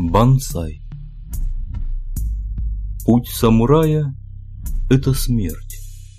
Бонсай. Путь самурая – это смерть.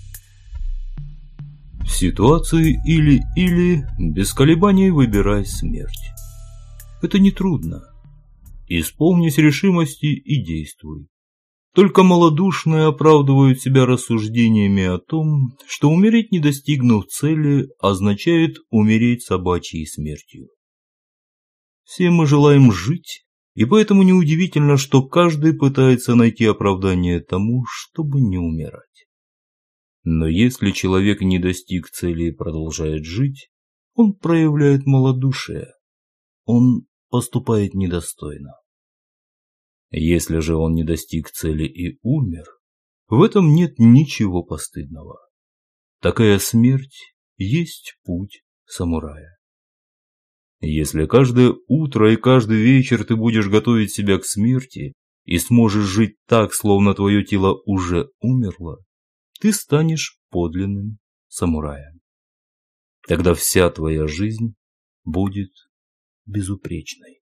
В ситуации или без колебаний выбирай смерть. Это нетрудно. Исполнись решимости и действуй. Только малодушные оправдывают себя рассуждениями о том, что умереть, не достигнув цели, означает умереть собачьей смертью. Все мы желаем жить, и поэтому неудивительно, что каждый пытается найти оправдание тому, чтобы не умирать. Но если человек не достиг цели и продолжает жить, он проявляет малодушие, он поступает недостойно. Если же он не достиг цели и умер, в этом нет ничего постыдного. Такая смерть есть путь самурая. Если каждое утро и каждый вечер ты будешь готовить себя к смерти и сможешь жить так, словно твое тело уже умерло, ты станешь подлинным самураем. Тогда вся твоя жизнь будет безупречной.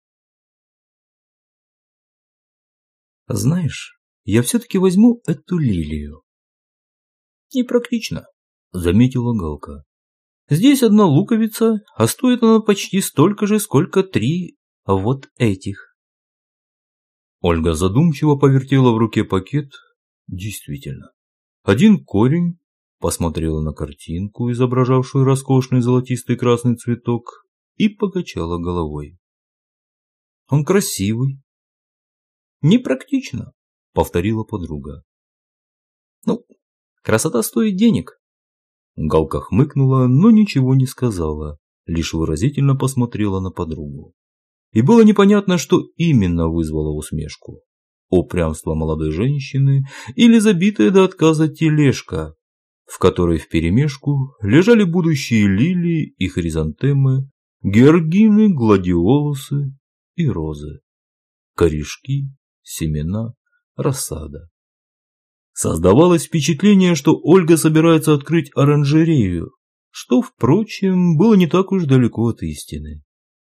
Знаешь, я все-таки возьму эту лилию. Непрактично, заметила Галка. Здесь одна луковица, а стоит она почти столько же, сколько 3 вот этих. Ольга задумчиво повертела в руке пакет. Действительно, один корень, посмотрела на картинку, изображавшую роскошный золотистый красный цветок, и покачала головой. Он красивый. Непрактично, повторила подруга. Ну, красота стоит денег. Галка хмыкнула, но ничего не сказала, лишь выразительно посмотрела на подругу. И было непонятно, что именно вызвало усмешку. Упрямство молодой женщины или забитая до отказа тележка, в которой вперемешку лежали будущие лилии и хризантемы, георгины, гладиолусы и розы, корешки, семена, рассада. Создавалось впечатление, что Ольга собирается открыть оранжерею, что, впрочем, было не так уж далеко от истины.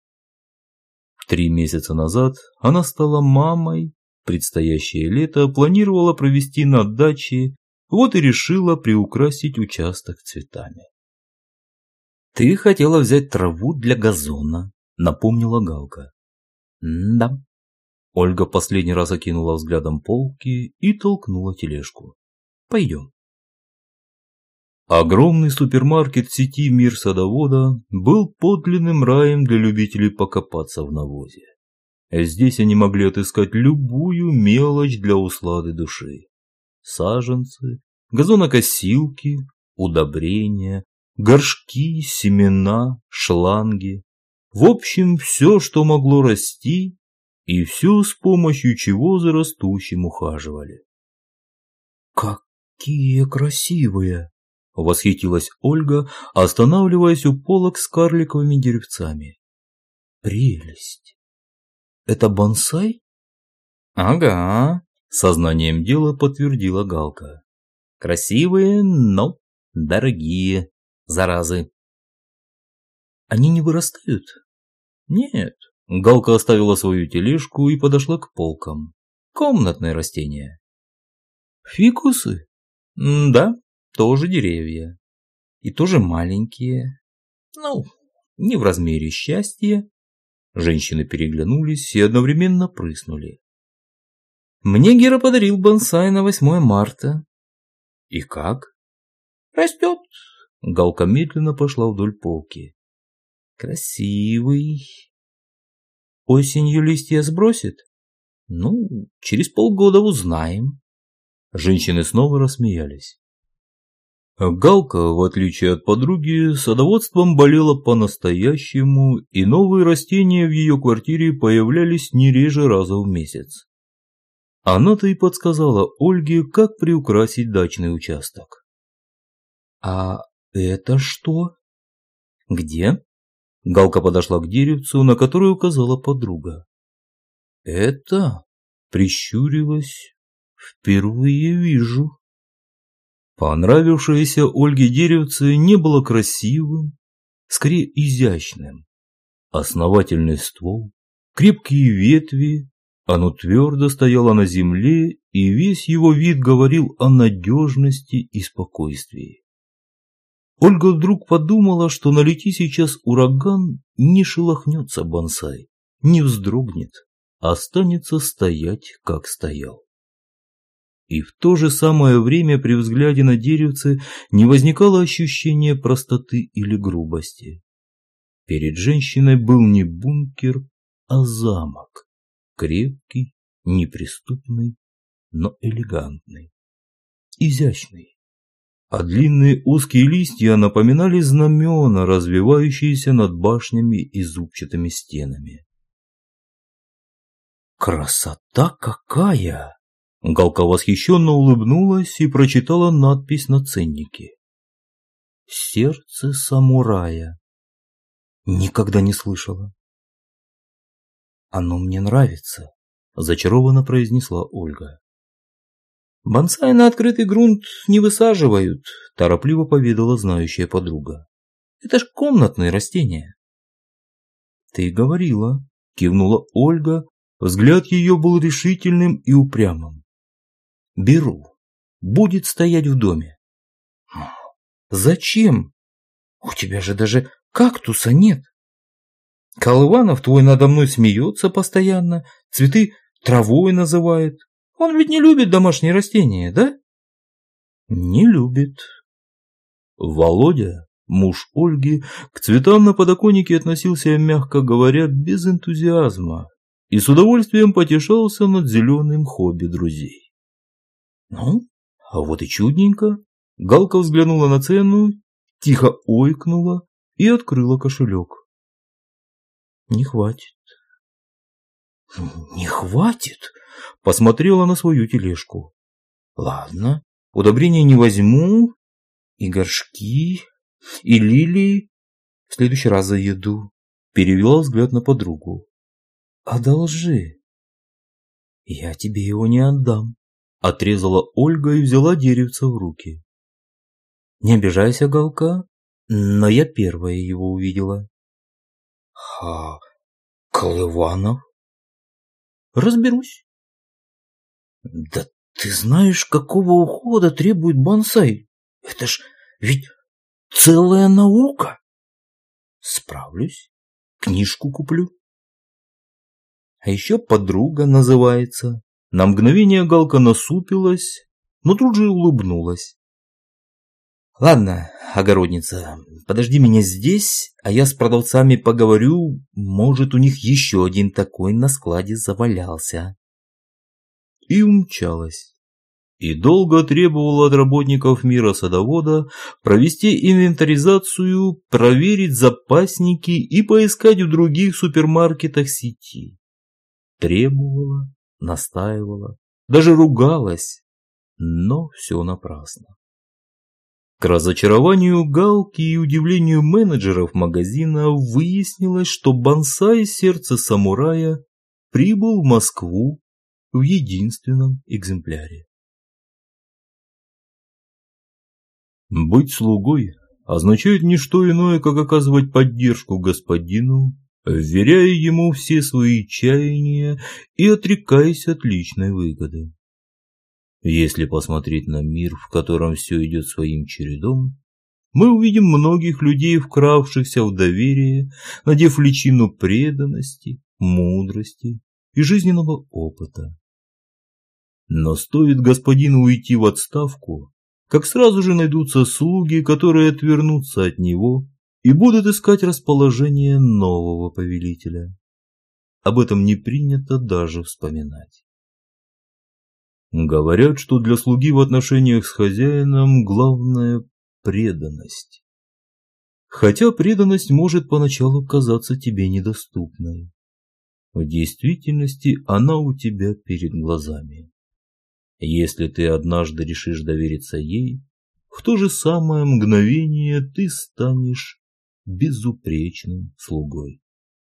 3 месяца назад она стала мамой, предстоящее лето планировала провести на даче, вот и решила приукрасить участок цветами. «Ты хотела взять траву для газона», — напомнила Галка. «Да». Ольга последний раз окинула взглядом полки и толкнула тележку. «Пойдем». Огромный супермаркет сети «Мир садовода» был подлинным раем для любителей покопаться в навозе. Здесь они могли отыскать любую мелочь для услады души. Саженцы, газонокосилки, удобрения, горшки, семена, шланги. В общем, все, что могло расти, и все, с помощью чего за растущим ухаживали. «Какие красивые!» – восхитилась Ольга, останавливаясь у полок с карликовыми деревцами. «Прелесть! Это бонсай?» «Ага», – сознанием дела подтвердила Галка. «Красивые, но дорогие, заразы». «Они не вырастают?» «Нет». Галка оставила свою тележку и подошла к полкам. Комнатные растения. Фикусы? Да, тоже деревья. И тоже маленькие. Ну, не в размере счастья. Женщины переглянулись и одновременно прыснули. Мне Гера подарил бонсай на 8 марта. И как? Растет. Галка медленно пошла вдоль полки. Красивый. Осенью листья сбросит? Ну, через полгода узнаем. Женщины снова рассмеялись. Галка, в отличие от подруги, садоводством болела по-настоящему, и новые растения в ее квартире появлялись не реже раза в месяц. Она-то и подсказала Ольге, как приукрасить дачный участок. «А это что?» «Где?» Галка подошла к деревцу, на которое указала подруга. «Это?» – прищурилась. «Впервые вижу». Понравившееся Ольге деревце не было красивым, скорее изящным. Основательный ствол, крепкие ветви, Оно твердо стояло на земле, и весь его вид говорил о надежности и спокойствии. Ольга вдруг подумала, что налети сейчас ураган, не шелохнется бонсай, не вздрогнет, останется стоять, как стоял. И в то же самое время при взгляде на деревце не возникало ощущения простоты или грубости. Перед женщиной был не бункер, а замок. Крепкий, неприступный, но элегантный, изящный. А длинные узкие листья напоминали знамена, развивающиеся над башнями и зубчатыми стенами. «Красота какая!» Галка восхищенно улыбнулась и прочитала надпись на ценнике. «Сердце самурая». Никогда не слышала. «Оно мне нравится», – зачарованно произнесла Ольга. «Бонсай на открытый грунт не высаживают», – торопливо поведала знающая подруга. «Это ж комнатные растения». «Ты говорила», – кивнула Ольга, взгляд ее был решительным и упрямым. «Беру. Будет стоять в доме». «Зачем? У тебя же даже кактуса нет. Колыванов твой надо мной смеется постоянно, цветы травой называет. Он ведь не любит домашние растения, да?» «Не любит». Володя, муж Ольги, к цветам на подоконнике относился, мягко говоря, без энтузиазма и с удовольствием потешался над зеленым хобби друзей. «Ну, а вот и чудненько». Галка взглянула на цену, тихо ойкнула и открыла кошелек. «Не хватит». «Не хватит?» Посмотрела на свою тележку. «Ладно, удобрения не возьму, и горшки, и лилии. В следующий раз заеду». Перевела взгляд на подругу. «Одолжи». «Я тебе его не отдам», – отрезала Ольга и взяла деревце в руки. «Не обижайся, Галка, но я первая его увидела». Колыванов?» «Разберусь». «Да ты знаешь, какого ухода требует бонсай? Это ж ведь целая наука». «Справлюсь, книжку куплю». А еще подруга называется. На мгновение Галка насупилась, но тут же улыбнулась. «Ладно, огородница, подожди меня здесь, а я с продавцами поговорю, может, у них еще один такой на складе завалялся». И умчалась. И долго требовала от работников мира садовода провести инвентаризацию, проверить запасники и поискать в других супермаркетах сети. Требовала, настаивала, даже ругалась, но все напрасно. К разочарованию Галки и удивлению менеджеров магазина выяснилось, что бонсай «Сердце самурая» прибыл в Москву в единственном экземпляре. Быть слугой означает не что иное, как оказывать поддержку господину, вверяя ему все свои чаяния и отрекаясь от личной выгоды. Если посмотреть на мир, в котором все идет своим чередом, мы увидим многих людей, вкравшихся в доверие, надев личину преданности, мудрости и жизненного опыта. Но стоит господину уйти в отставку, как сразу же найдутся слуги, которые отвернутся от него и будут искать расположение нового повелителя. Об этом не принято даже вспоминать. Говорят, что для слуги в отношениях с хозяином главное – преданность. Хотя преданность может поначалу казаться тебе недоступной. В действительности она у тебя перед глазами. Если ты однажды решишь довериться ей, в то же самое мгновение ты станешь безупречным слугой.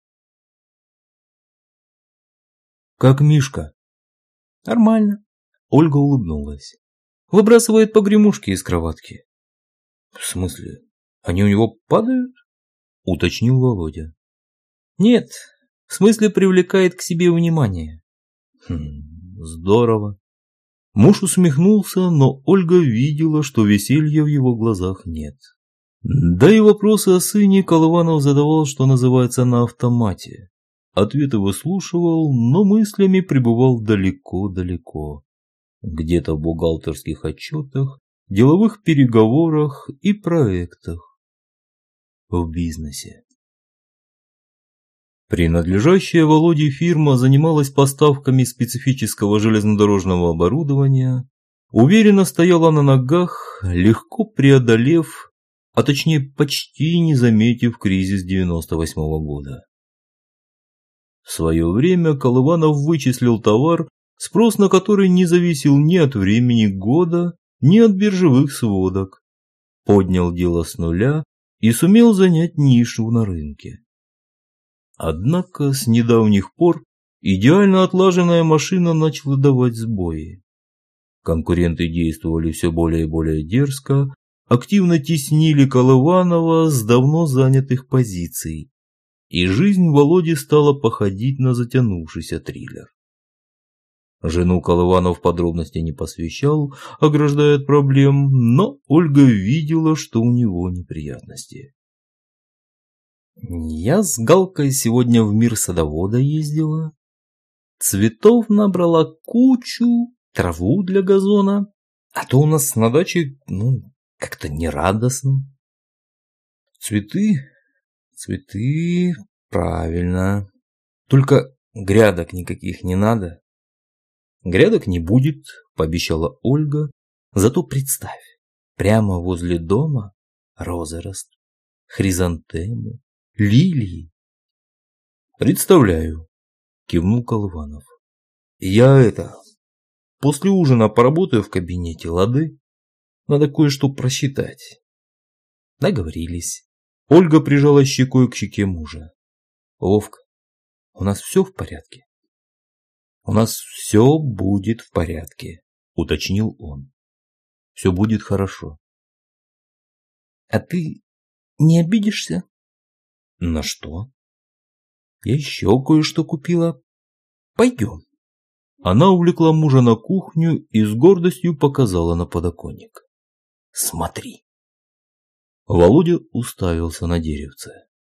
«Как Мишка?» «Нормально». Ольга улыбнулась. «Выбрасывает погремушки из кроватки». «В смысле, они у него падают?» – уточнил Володя. «Нет, в смысле привлекает к себе внимание. Здорово. Муж усмехнулся, но Ольга видела, что веселья в его глазах нет. Да и вопросы о сыне Колыванов задавал, что называется, на автомате. Ответы выслушивал, но мыслями пребывал далеко-далеко. Где-то в бухгалтерских отчетах, деловых переговорах и проектах. В бизнесе. Принадлежащая Володе фирма занималась поставками специфического железнодорожного оборудования, уверенно стояла на ногах, легко преодолев, а точнее почти не заметив кризис 98-го года. В свое время Колыванов вычислил товар, спрос на который не зависел ни от времени года, ни от биржевых сводок, поднял дело с нуля и сумел занять нишу на рынке. Однако с недавних пор идеально отлаженная машина начала давать сбои. Конкуренты действовали все более и более дерзко, активно теснили Колыванова с давно занятых позиций, и жизнь Володи стала походить на затянувшийся триллер. Жену Колыванов в подробности не посвящал, ограждая от проблем, но Ольга видела, что у него неприятности. Я с Галкой сегодня в мир садовода ездила, цветов набрала кучу, траву для газона, а то у нас на даче, как-то нерадостно. Цветы, правильно, только грядок никаких не надо. Грядок не будет, пообещала Ольга, зато представь, прямо возле дома розы растут, хризантемы, лилии. Представляю, кивнул Колыванов. Я после ужина поработаю в кабинете, лады? Надо кое-что просчитать. Договорились. Ольга прижала щекой к щеке мужа. Вовка, у нас все в порядке? У нас все будет в порядке, уточнил он. Все будет хорошо. А ты не обидишься? На что? Я еще кое-что купила. Пойдем. Она увлекла мужа на кухню и с гордостью показала на подоконник. Смотри. Володя уставился на деревце.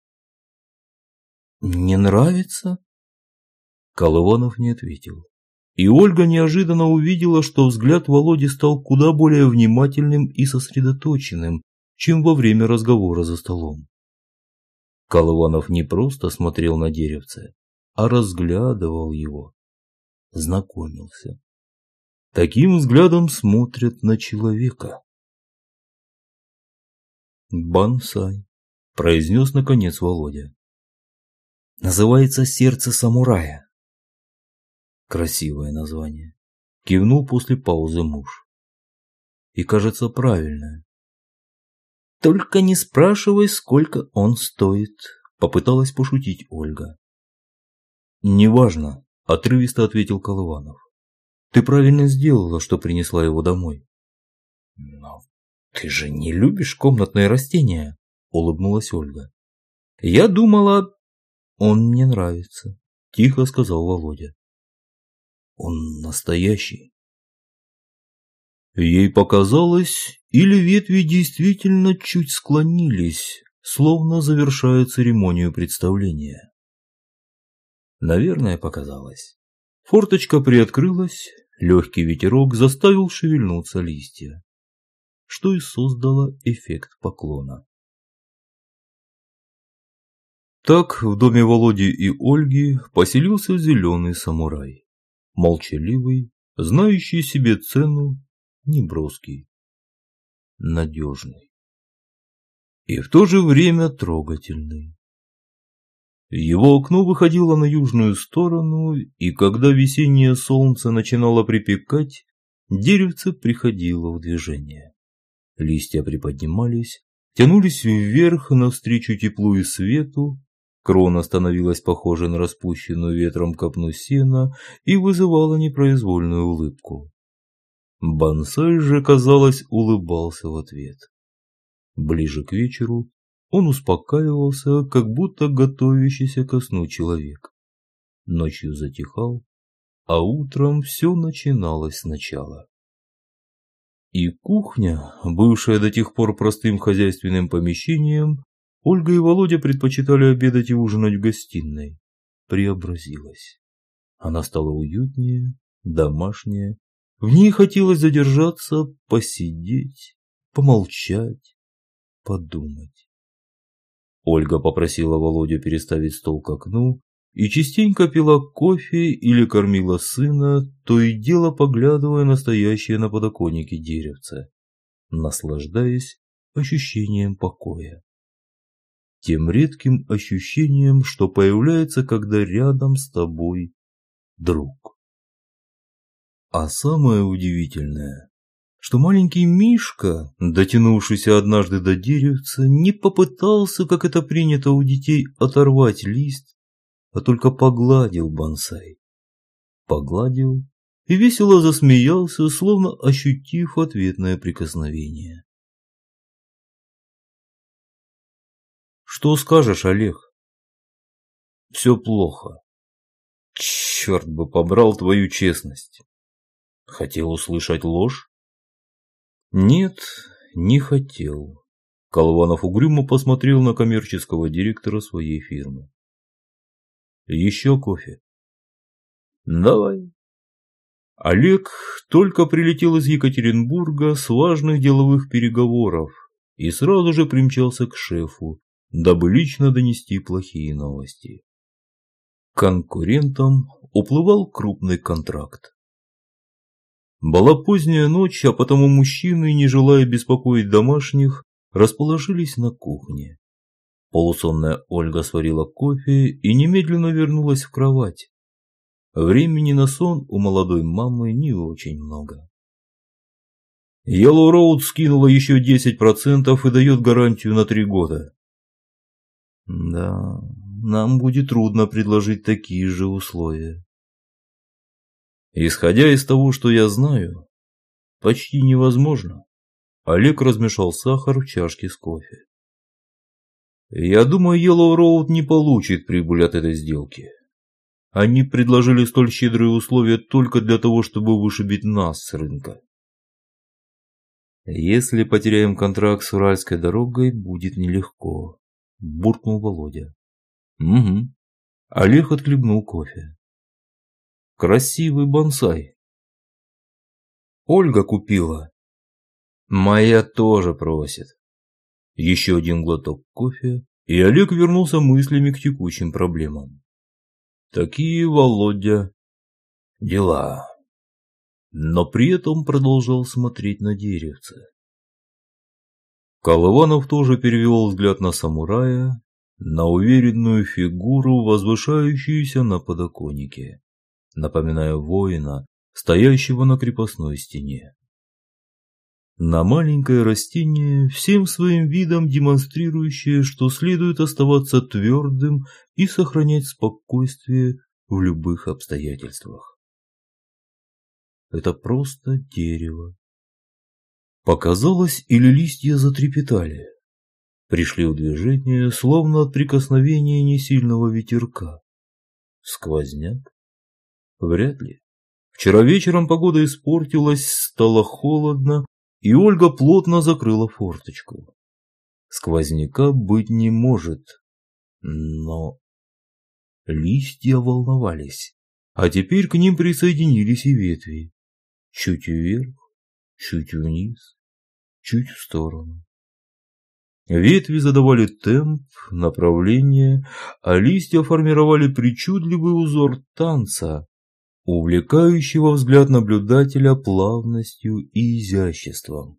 Не нравится? Колыванов не ответил. И Ольга неожиданно увидела, что взгляд Володи стал куда более внимательным и сосредоточенным, чем во время разговора за столом. Колыванов не просто смотрел на деревце, а разглядывал его, знакомился. Таким взглядом смотрят на человека. «Бонсай», – произнес наконец Володя. «Называется «Сердце самурая». Красивое название. Кивнул после паузы муж. И, кажется, правильное. Только не спрашивай, сколько он стоит, попыталась пошутить Ольга. Неважно, отрывисто ответил Колыванов. Ты правильно сделала, что принесла его домой. Но ты же не любишь комнатные растения, улыбнулась Ольга. Я думала, он мне нравится, тихо сказал Володя. Он настоящий. Ей показалось, или ветви действительно чуть склонились, словно завершая церемонию представления. Наверное, показалось. Форточка приоткрылась, легкий ветерок заставил шевельнуться листья, что и создало эффект поклона. Так в доме Володи и Ольги поселился зеленый самурай, молчаливый, знающий себе цену, неброский, надежный и в то же время трогательный. Его окно выходило на южную сторону, и когда весеннее солнце начинало припекать, деревце приходило в движение. Листья приподнимались, тянулись вверх навстречу теплу и свету, крона становилась похожей на распущенную ветром копну сена и вызывала непроизвольную улыбку. Бонсай же, казалось, улыбался в ответ. Ближе к вечеру он успокаивался, как будто готовящийся ко сну человек. Ночью затихал, а утром все начиналось сначала. И кухня, бывшая до тех пор простым хозяйственным помещением, Ольга и Володя предпочитали обедать и ужинать в гостиной, преобразилась. Она стала уютнее, домашнее. В ней хотелось задержаться, посидеть, помолчать, подумать. Ольга попросила Володю переставить стол к окну и частенько пила кофе или кормила сына, то и дело поглядывая на стоящее на подоконнике деревце, наслаждаясь ощущением покоя. Тем редким ощущением, что появляется, когда рядом с тобой друг. А самое удивительное, что маленький Мишка, дотянувшийся однажды до деревца, не попытался, как это принято у детей, оторвать лист, а только погладил бонсай. Погладил и весело засмеялся, словно ощутив ответное прикосновение. Что скажешь, Олег? Все плохо. Черт бы побрал твою честность. Хотел услышать ложь? Нет, не хотел. Колыванов угрюмо посмотрел на коммерческого директора своей фирмы. Еще кофе? Давай. Олег только прилетел из Екатеринбурга с важных деловых переговоров и сразу же примчался к шефу, дабы лично донести плохие новости. Конкурентам уплывал крупный контракт. Была поздняя ночь, а потому мужчины, не желая беспокоить домашних, расположились на кухне. Полусонная Ольга сварила кофе и немедленно вернулась в кровать. Времени на сон у молодой мамы не очень много. Yellow Road скинула еще 10% и дает гарантию на 3 года. Да, нам будет трудно предложить такие же условия. Исходя из того, что я знаю, почти невозможно. Олег размешал сахар в чашке с кофе. Я думаю, Yellow Road не получит прибыль от этой сделки. Они предложили столь щедрые условия только для того, чтобы вышибить нас с рынка. Если потеряем контракт с Уральской дорогой, будет нелегко, буркнул Володя. Угу. Олег отхлебнул кофе. Красивый бонсай. Ольга купила. Моя тоже просит. Еще один глоток кофе, и Олег вернулся мыслями к текущим проблемам. Такие, Володя, дела. Но при этом продолжал смотреть на деревце. Колыванов тоже перевел взгляд на самурая, на уверенную фигуру, возвышающуюся на подоконнике, напоминая воина, стоящего на крепостной стене. На маленькое растение, всем своим видом демонстрирующее, что следует оставаться твердым и сохранять спокойствие в любых обстоятельствах. Это просто дерево. Показалось, или листья затрепетали, пришли в движение, словно от прикосновения несильного ветерка. Сквозняк? Вряд ли. Вчера вечером погода испортилась, стало холодно, и Ольга плотно закрыла форточку. Сквозняка быть не может, но листья волновались, а теперь к ним присоединились и ветви. Чуть вверх, чуть вниз, чуть в сторону. Ветви задавали темп, направление, а листья формировали причудливый узор танца, увлекающего взгляд наблюдателя плавностью и изяществом.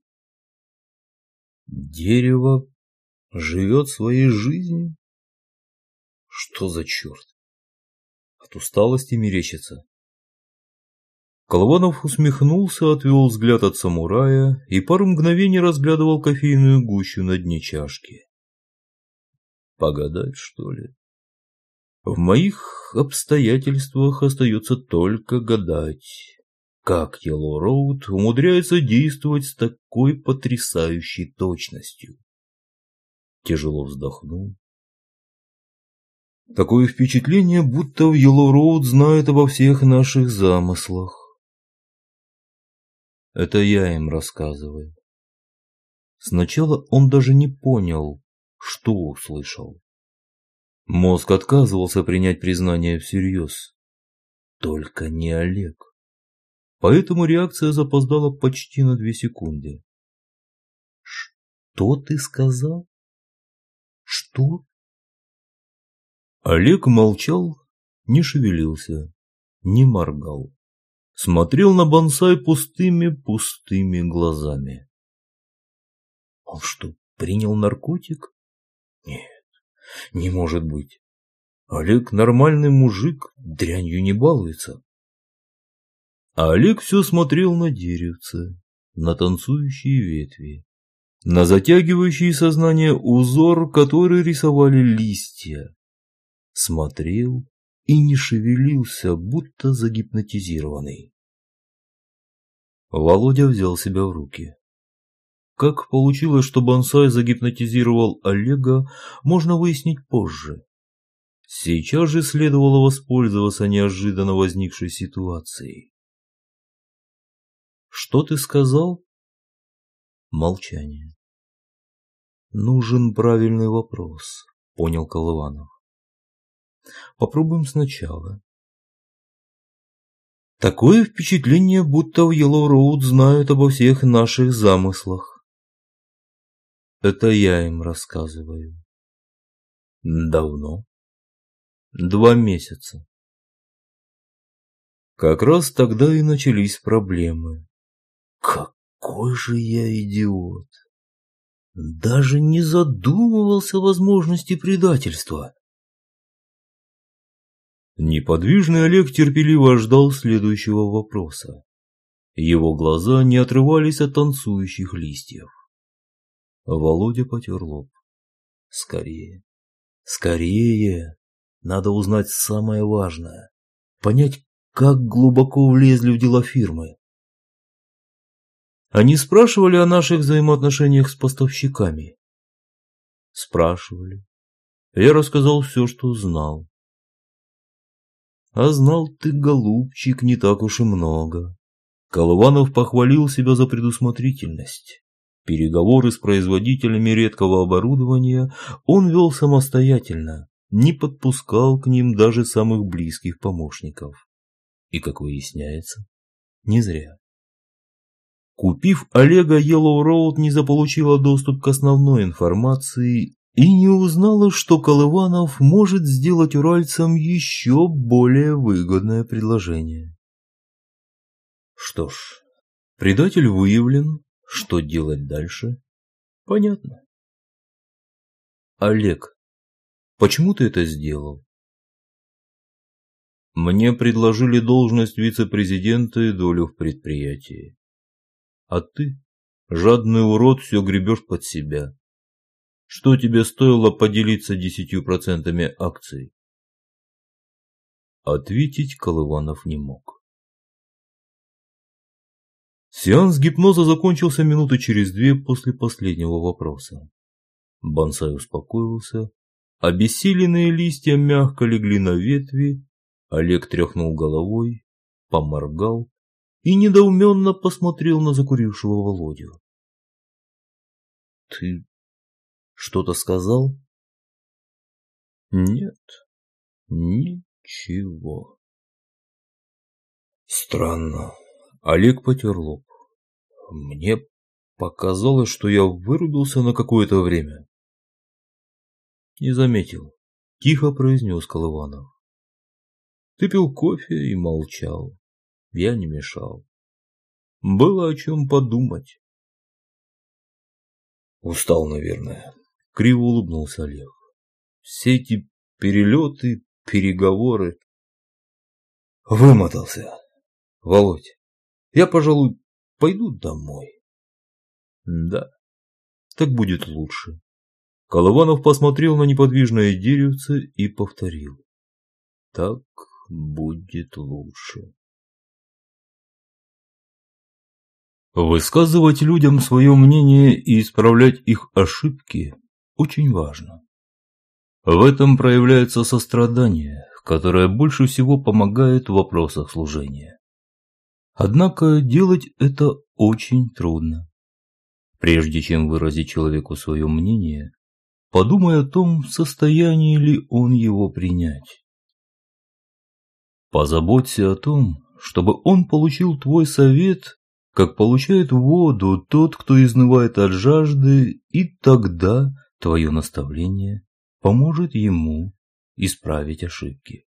Дерево живет своей жизнью? Что за черт? От усталости мерещится. Колыванов усмехнулся, отвел взгляд от самурая и пару мгновений разглядывал кофейную гущу на дне чашки. Погадать, что ли? В моих обстоятельствах остается только гадать, как Yellow Road умудряется действовать с такой потрясающей точностью. Тяжело вздохнул. Такое впечатление, будто в Йеллоу-Роуд знают обо всех наших замыслах. Это я им рассказываю. Сначала он даже не понял, что услышал. Мозг отказывался принять признание всерьез. Только не Олег. Поэтому реакция запоздала почти на 2 секунды. «Что ты сказал? Что?» Олег молчал, не шевелился, не моргал. Смотрел на бонсай пустыми глазами. Он что, принял наркотик? Нет, не может быть. Олег нормальный мужик, дрянью не балуется. А Олег все смотрел на деревце, на танцующие ветви, на затягивающий сознание узор, который рисовали листья. Смотрел и не шевелился, будто загипнотизированный. Володя взял себя в руки. Как получилось, что бонсай загипнотизировал Олега, можно выяснить позже. Сейчас же следовало воспользоваться неожиданно возникшей ситуацией. «Что ты сказал?» Молчание. «Нужен правильный вопрос», — понял Колыванов. «Попробуем сначала. Такое впечатление, будто в Йеллоу-Роуд знают обо всех наших замыслах. Это я им рассказываю. Давно? 2 месяца. Как раз тогда и начались проблемы. Какой же я идиот! Даже не задумывался о возможности предательства. Неподвижный Олег терпеливо ждал следующего вопроса. Его глаза не отрывались от танцующих листьев. Володя потер лоб. Скорее, скорее! Надо узнать самое важное. Понять, как глубоко влезли в дела фирмы. Они спрашивали о наших взаимоотношениях с поставщиками. Спрашивали. Я рассказал все, что знал. А знал ты, голубчик, не так уж и много. Колыванов похвалил себя за предусмотрительность. Переговоры с производителями редкого оборудования он вел самостоятельно, не подпускал к ним даже самых близких помощников. И, как выясняется, не зря. Купив Олега, Йеллоу-Роуд не заполучила доступ к основной информации и не узнала, что Колыванов может сделать уральцам еще более выгодное предложение. Что ж, предатель выявлен, что делать дальше? Понятно. Олег, почему ты это сделал? Мне предложили должность вице-президента и долю в предприятии. А ты, жадный урод, все гребешь под себя. Что тебе стоило поделиться 10% акций? Ответить Колыванов не мог. Сеанс гипноза закончился минуты через 2 после последнего вопроса. Бонсай успокоился, обессиленные листья мягко легли на ветви, Олег тряхнул головой, поморгал и недоуменно посмотрел на закурившего Володю. «Ты что-то сказал?» «Нет, ничего». «Странно». Олег потер лоб. «Мне показалось, что я вырубился на какое-то время». «Не заметил», – тихо произнес Колыванов. «Ты пил кофе и молчал. Я не мешал. Было о чем подумать». «Устал, наверное», – криво улыбнулся Олег. «Все эти перелеты, переговоры...» «Вымотался. Володь, я, пожалуй, пойду домой». «Да, так будет лучше». Колыванов посмотрел на неподвижное деревце и повторил. «Так будет лучше». Высказывать людям свое мнение и исправлять их ошибки очень важно. В этом проявляется сострадание, которое больше всего помогает в вопросах служения. Однако делать это очень трудно. Прежде чем выразить человеку свое мнение, подумай о том, в состоянии ли он его принять. Позаботься о том, чтобы он получил твой совет, как получает воду тот, кто изнывает от жажды, и тогда твое наставление поможет ему исправить ошибки.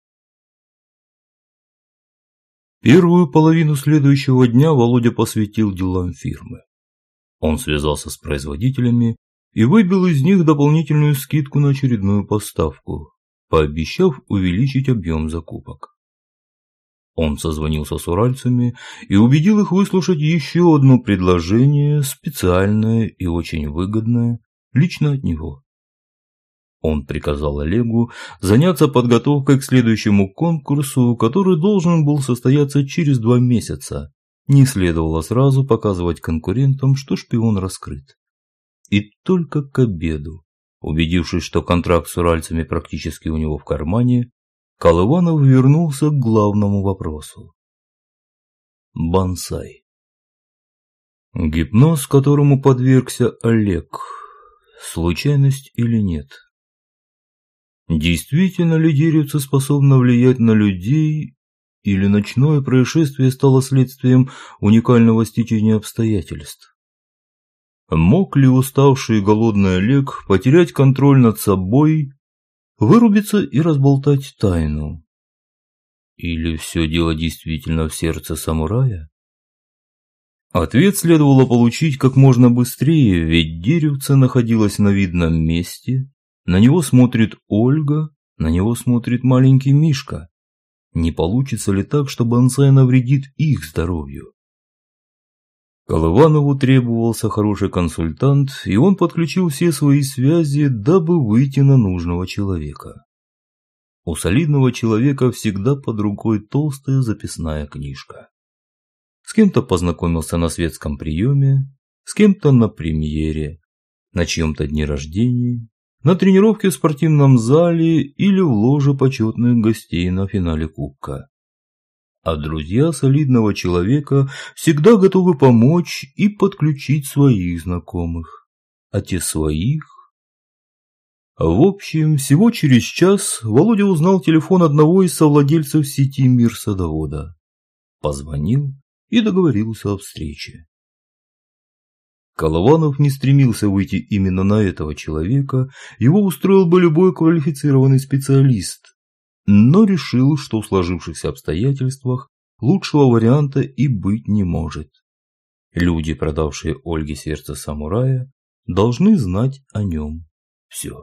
Первую половину следующего дня Володя посвятил делам фирмы. Он связался с производителями и выбил из них дополнительную скидку на очередную поставку, пообещав увеличить объем закупок. Он созвонился с уральцами и убедил их выслушать еще одно предложение, специальное и очень выгодное, лично от него. Он приказал Олегу заняться подготовкой к следующему конкурсу, который должен был состояться через 2 месяца. Не следовало сразу показывать конкурентам, что шпион раскрыт. И только к обеду, убедившись, что контракт с уральцами практически у него в кармане, Колыванов вернулся к главному вопросу. Бонсай. Гипноз, которому подвергся Олег, случайность или нет? Действительно ли деревце способно влиять на людей, или ночное происшествие стало следствием уникального стечения обстоятельств? Мог ли уставший и голодный Олег потерять контроль над собой, вырубиться и разболтать тайну? Или все дело действительно в сердце самурая? Ответ следовало получить как можно быстрее, ведь деревце находилось на видном месте, на него смотрит Ольга, на него смотрит маленький Мишка. Не получится ли так, что бонсай навредит их здоровью? Колыванову требовался хороший консультант, и он подключил все свои связи, дабы выйти на нужного человека. У солидного человека всегда под рукой толстая записная книжка. С кем-то познакомился на светском приеме, с кем-то на премьере, на чьем-то дне рождения, на тренировке в спортивном зале или в ложе почетных гостей на финале кубка. А друзья солидного человека всегда готовы помочь и подключить своих знакомых, а те своих. В общем, всего через час Володя узнал телефон одного из совладельцев сети «Мир садовода». Позвонил и договорился о встрече. Колыванов не стремился выйти именно на этого человека, его устроил бы любой квалифицированный специалист, но решил, что в сложившихся обстоятельствах лучшего варианта и быть не может. Люди, продавшие Ольге сердце самурая, должны знать о нем все.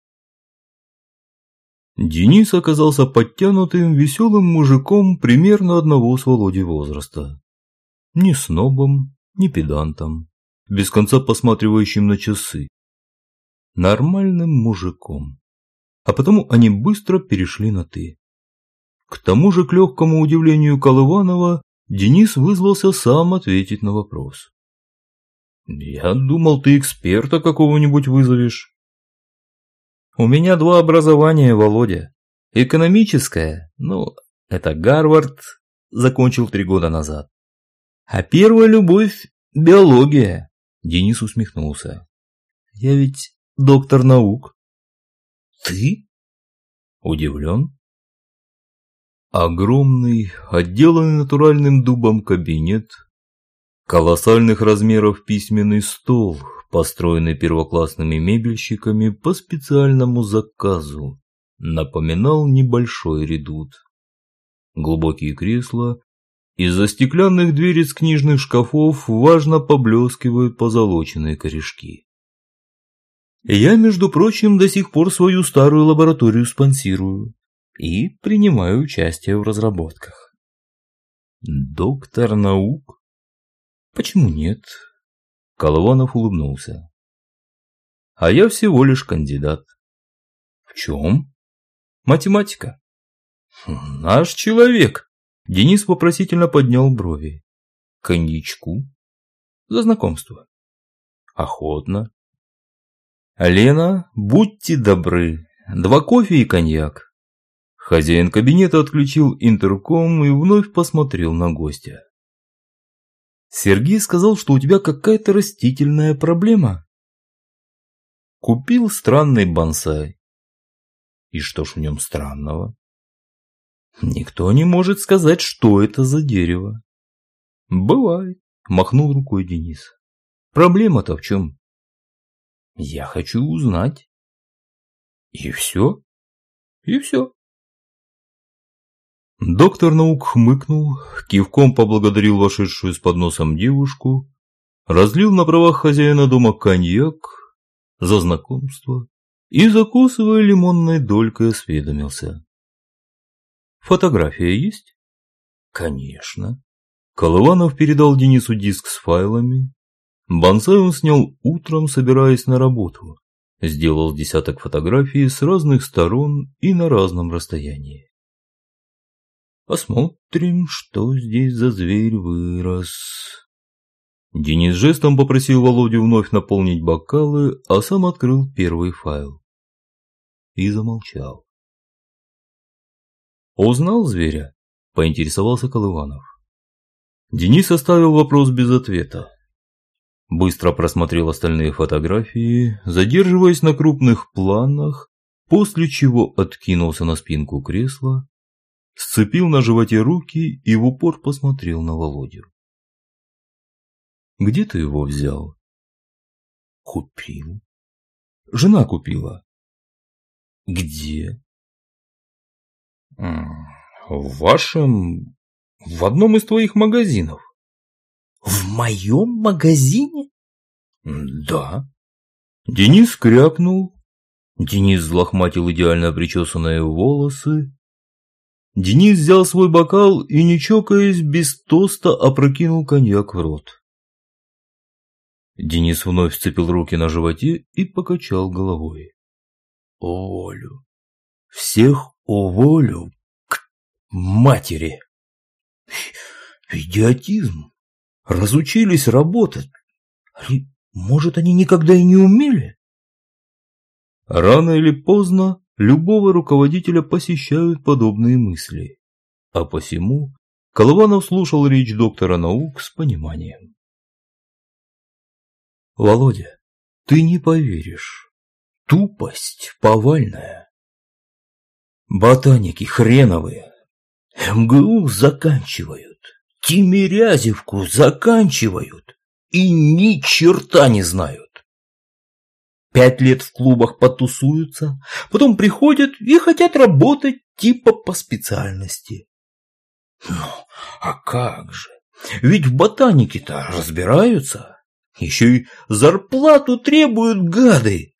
Денис оказался подтянутым, веселым мужиком примерно одного с Володей возраста. Ни снобом, ни педантом, без конца посматривающим на часы. Нормальным мужиком. А потому они быстро перешли на «ты». К тому же, к легкому удивлению Колыванова, Денис вызвался сам ответить на вопрос. «Я думал, ты эксперта какого-нибудь вызовешь». «У меня 2 образования, Володя. Экономическое, это Гарвард, закончил 3 года назад. А первая любовь – биология». Денис усмехнулся. «Я ведь доктор наук». «Ты?» Удивлен? Огромный, отделанный натуральным дубом кабинет, колоссальных размеров письменный стол, построенный первоклассными мебельщиками по специальному заказу, напоминал небольшой редут. Глубокие кресла, из-за стеклянных дверец книжных шкафов важно поблескивают позолоченные корешки. Я, между прочим, до сих пор свою старую лабораторию спонсирую и принимаю участие в разработках. Доктор наук? Почему нет? Колыванов улыбнулся. А я всего лишь кандидат. В чем? Математика. Наш человек. Денис вопросительно поднял брови. Коньячку? За знакомство. Охотно. Лена, будьте добры, 2 кофе и коньяк». Хозяин кабинета отключил интерком и вновь посмотрел на гостя. «Сергей сказал, что у тебя какая-то растительная проблема». «Купил странный бонсай». «И что ж в нем странного?» «Никто не может сказать, что это за дерево». «Бывает», – махнул рукой Денис. «Проблема-то в чем?» «Я хочу узнать». «И все?» «И все». Доктор наук хмыкнул, кивком поблагодарил вошедшую с подносом девушку, разлил на правах хозяина дома коньяк за знакомство и, закусывая лимонной долькой, осведомился. «Фотография есть?» «Конечно». Колыванов передал Денису диск с файлами. Бонсай он снял утром, собираясь на работу. Сделал 10 фотографий с разных сторон и на разном расстоянии. «Посмотрим, что здесь за зверь вырос». Денис жестом попросил Володю вновь наполнить бокалы, а сам открыл первый файл. И замолчал. «Узнал зверя?» – поинтересовался Колыванов. Денис оставил вопрос без ответа. Быстро просмотрел остальные фотографии, задерживаясь на крупных планах, после чего откинулся на спинку кресла, сцепил на животе руки и в упор посмотрел на Володю. «Где ты его взял?» «Купил». «Жена купила». «Где?» В одном из твоих магазинов». «В моем магазине?» «Да». Денис крякнул. Денис взлохматил идеально причесанные волосы. Денис взял свой бокал и, не чокаясь, без тоста опрокинул коньяк в рот. Денис вновь сцепил руки на животе и покачал головой. «Уволю. Всех уволю к матери. Идиотизм. Разучились работать. Или, может, они никогда и не умели?» Рано или поздно любого руководителя посещают подобные мысли. А посему Колыванов слушал речь доктора наук с пониманием. «Володя, ты не поверишь. Тупость повальная. Ботаники хреновые. МГУ заканчивают. Тимирязевку заканчивают. И ни черта не знают. 5 лет в клубах потусуются, потом приходят и хотят работать типа по специальности. Ну, а как же? Ведь в ботанике-то разбираются. Еще и зарплату требуют, гады.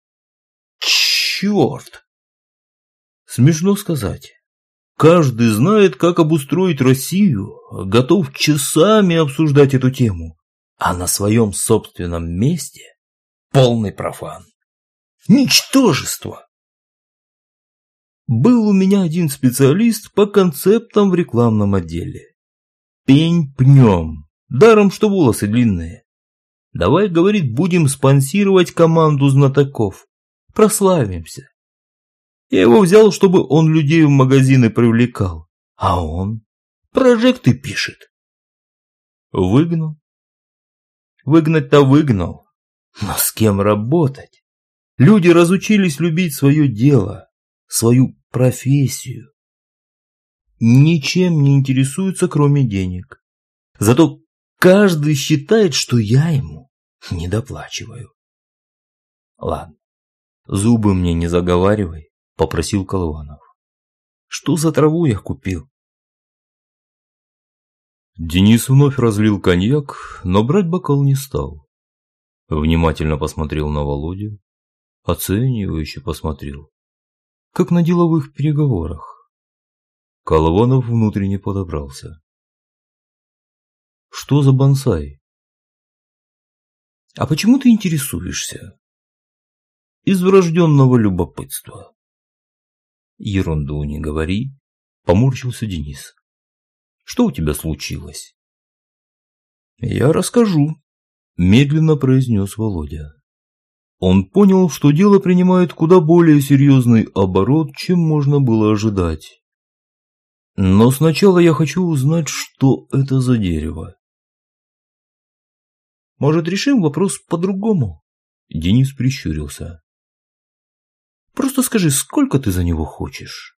Черт! Смешно сказать. Каждый знает, как обустроить Россию, готов часами обсуждать эту тему, а на своем собственном месте полный профан. Ничтожество. Был у меня один специалист по концептам в рекламном отделе. Пень пнем, даром что волосы длинные. Давай, говорит, будем спонсировать команду знатоков. Прославимся. Я его взял, чтобы он людей в магазины привлекал. А он прожекты пишет. Выгнал. Выгнать-то выгнал. Но с кем работать? Люди разучились любить свое дело, свою профессию. Ничем не интересуются, кроме денег. Зато каждый считает, что я ему недоплачиваю. Ладно, зубы мне не заговаривай, попросил Колыванов. Что за траву я купил? Денис вновь разлил коньяк, но брать бокал не стал. Внимательно посмотрел на Володю, оценивающе посмотрел, как на деловых переговорах. Колыванов внутренне подобрался. Что за бонсай? А почему ты интересуешься? Из врожденного любопытства. Ерунду не говори, поморщился Денис. Что у тебя случилось? Я расскажу, медленно произнес Володя. Он понял, что дело принимает куда более серьезный оборот, чем можно было ожидать. Но сначала я хочу узнать, что это за дерево. Может, решим вопрос по-другому? Денис прищурился. Просто скажи, сколько ты за него хочешь?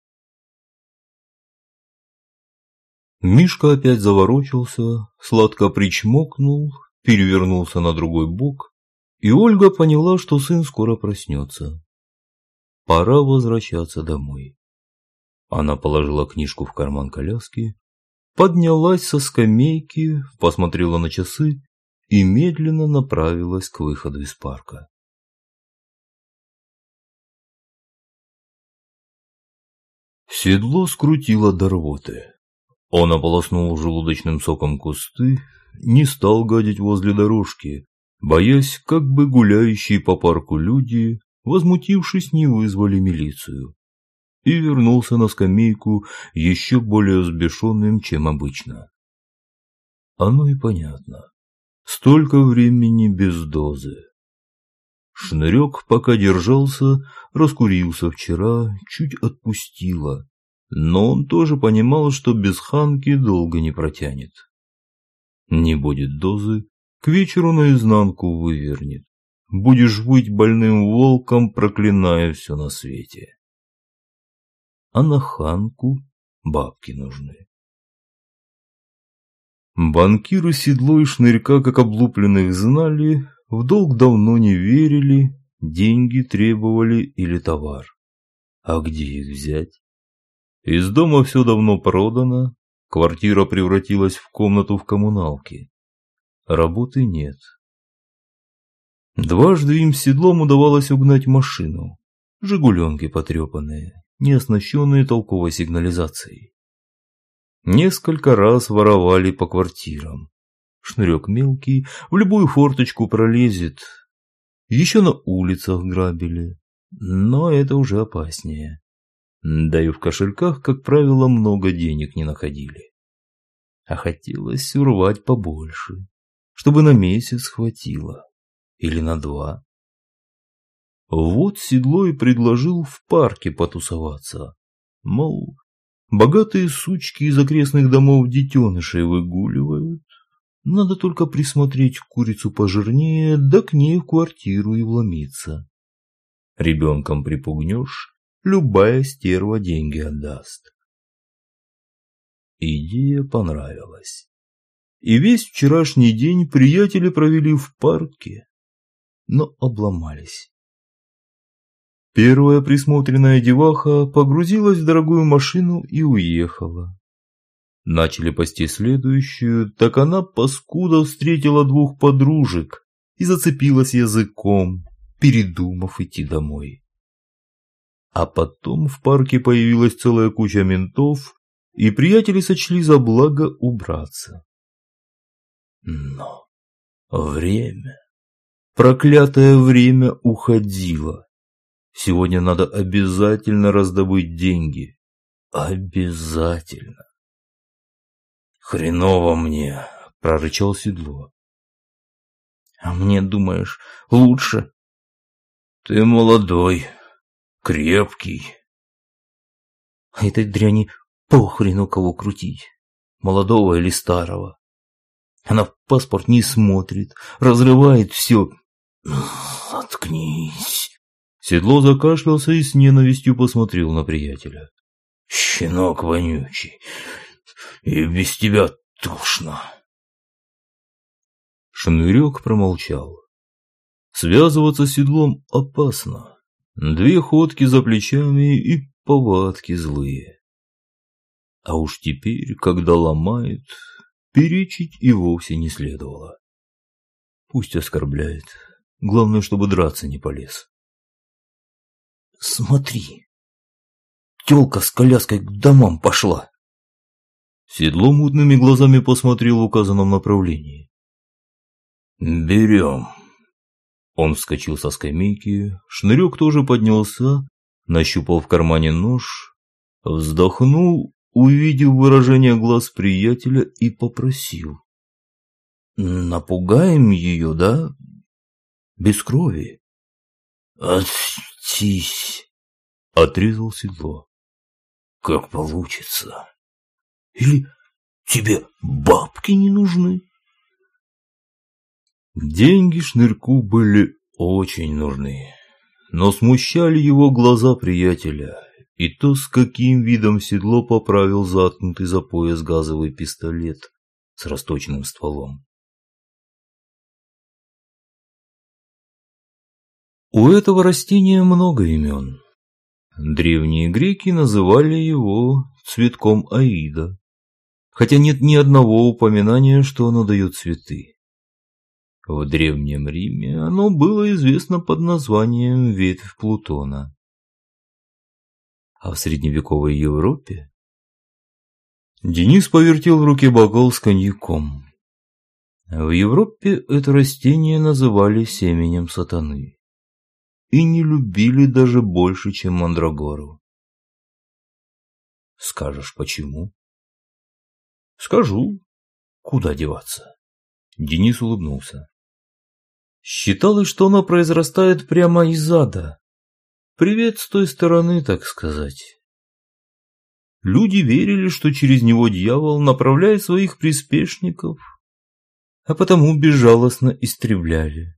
Мишка опять заворочился, сладко причмокнул, перевернулся на другой бок, и Ольга поняла, что сын скоро проснется. Пора возвращаться домой. Она положила книжку в карман коляски, поднялась со скамейки, посмотрела на часы и медленно направилась к выходу из парка. Седло скрутило до рвоты. Он ополоснул желудочным соком кусты, не стал гадить возле дорожки, боясь, как бы гуляющие по парку люди, возмутившись, не вызвали милицию, и вернулся на скамейку еще более взбешенным, чем обычно. Оно и понятно. Столько времени без дозы. Шнырек, пока держался, раскурился вчера, чуть отпустило, но он тоже понимал, что без Ханки долго не протянет. Не будет дозы, к вечеру наизнанку вывернет. Будешь выть больным волком, проклиная все на свете. А на Ханку бабки нужны. Банкиры Седло и Шнырька, как облупленных, знали, в долг давно не верили, деньги требовали или товар. А где их взять? Из дома все давно продано, квартира превратилась в комнату в коммуналке. Работы нет. Дважды им с Седлом удавалось угнать машину. Жигуленки потрепанные, не оснащенные толковой сигнализацией. Несколько раз воровали по квартирам. Шнырек мелкий, в любую форточку пролезет. Еще на улицах грабили, но это уже опаснее. Да и в кошельках, как правило, много денег не находили. А хотелось урвать побольше, чтобы на месяц хватило. Или на 2. Вот Седло и предложил в парке потусоваться. Мол, богатые сучки из окрестных домов детенышей выгуливают. Надо только присмотреть курицу пожирнее, да к ней в квартиру и вломиться. Ребенком припугнешь, любая стерва деньги отдаст. Идея понравилась. И весь вчерашний день приятели провели в парке, но обломались. Первая присмотренная деваха погрузилась в дорогую машину и уехала. Начали пасти следующую, так она, паскуда, встретила 2 подружек и зацепилась языком, передумав идти домой. А потом в парке появилась целая куча ментов, и приятели сочли за благо убраться. Но время, проклятое время уходило. Сегодня надо обязательно раздобыть деньги. Обязательно. «Хреново мне», — прорычал Седло. «А мне, думаешь, лучше?» «Ты молодой, крепкий». «А этой дряни похрену кого крутить, молодого или старого. Она в паспорт не смотрит, разрывает все». «Заткнись». Седло закашлялся и с ненавистью посмотрел на приятеля. «Щенок вонючий, и без тебя тошно». Шнырек промолчал. Связываться с Седлом опасно. 2 ходки за плечами и повадки злые. А уж теперь, когда ломает, перечить и вовсе не следовало. Пусть оскорбляет. Главное, чтобы драться не полез. «Смотри, тёлка с коляской к домам пошла». Седло мутными глазами посмотрел в указанном направлении. «Берем». Он вскочил со скамейки, Шнырек тоже поднялся, нащупал в кармане нож, вздохнул, увидев выражение глаз приятеля, и попросил: «Напугаем ее, да? Без крови. Отстись, отрезал Седло. Как получится. Или тебе бабки не нужны? Деньги Шнырьку были очень нужны, но смущали его глаза приятеля и то, с каким видом Седло поправил заткнутый за пояс газовый пистолет с расточенным стволом. У этого растения много имен. Древние греки называли его цветком Аида, хотя нет ни одного упоминания, что оно дает цветы. В Древнем Риме оно было известно под названием ветвь Плутона. А в средневековой Европе... Денис повертел в руке бокал с коньяком. В Европе это растение называли семенем сатаны и не любили даже больше, чем мандрагору. Скажешь, почему? Скажу. Куда деваться? Денис улыбнулся. Считалось, что оно произрастает прямо из ада. Привет с той стороны, так сказать. Люди верили, что через него дьявол направляет своих приспешников, а потому безжалостно истребляли.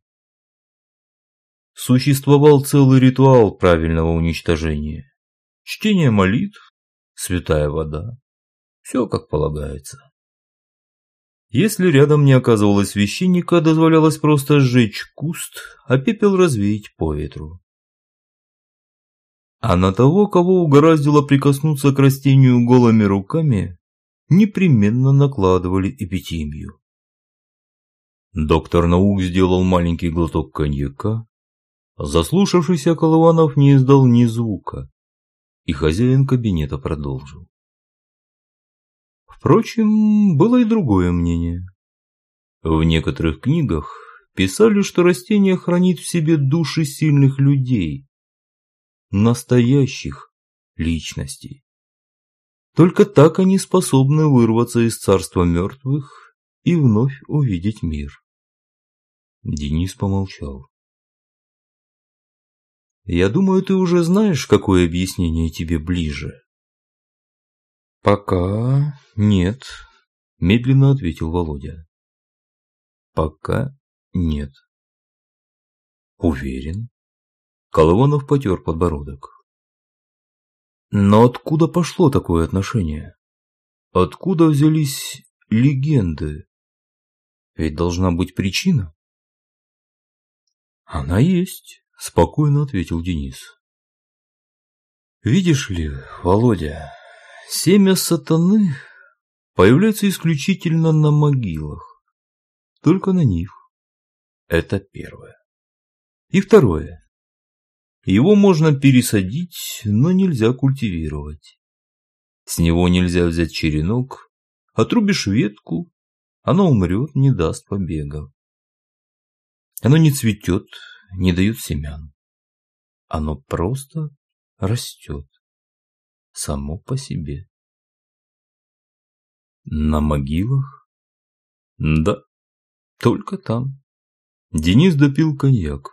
Существовал целый ритуал правильного уничтожения. Чтение молитв, святая вода. Все как полагается. Если рядом не оказывалось священника, дозволялось просто сжечь куст, а пепел развеять по ветру. А на того, кого угораздило прикоснуться к растению голыми руками, непременно накладывали эпитимию. Доктор наук сделал маленький глоток коньяка. Заслушавшийся Колыванов не издал ни звука, и хозяин кабинета продолжил. Впрочем, было и другое мнение. В некоторых книгах писали, что растение хранит в себе души сильных людей, настоящих личностей. Только так они способны вырваться из царства мертвых и вновь увидеть мир. Денис помолчал. Я думаю, ты уже знаешь, какое объяснение тебе ближе. Пока нет, медленно ответил Володя. Пока нет. Уверен? Колыванов потер подбородок. Но откуда пошло такое отношение? Откуда взялись легенды? Ведь должна быть причина. Она есть. Спокойно ответил Денис. Видишь ли, Володя, семя сатаны появляется исключительно на могилах. Только на них. Это первое. И второе. Его можно пересадить, но нельзя культивировать. С него нельзя взять черенок, отрубишь ветку, оно умрет, не даст побегов. Оно не цветет, не дает семян. Оно просто растет. Само по себе. На могилах? Да, только там. Денис допил коньяк.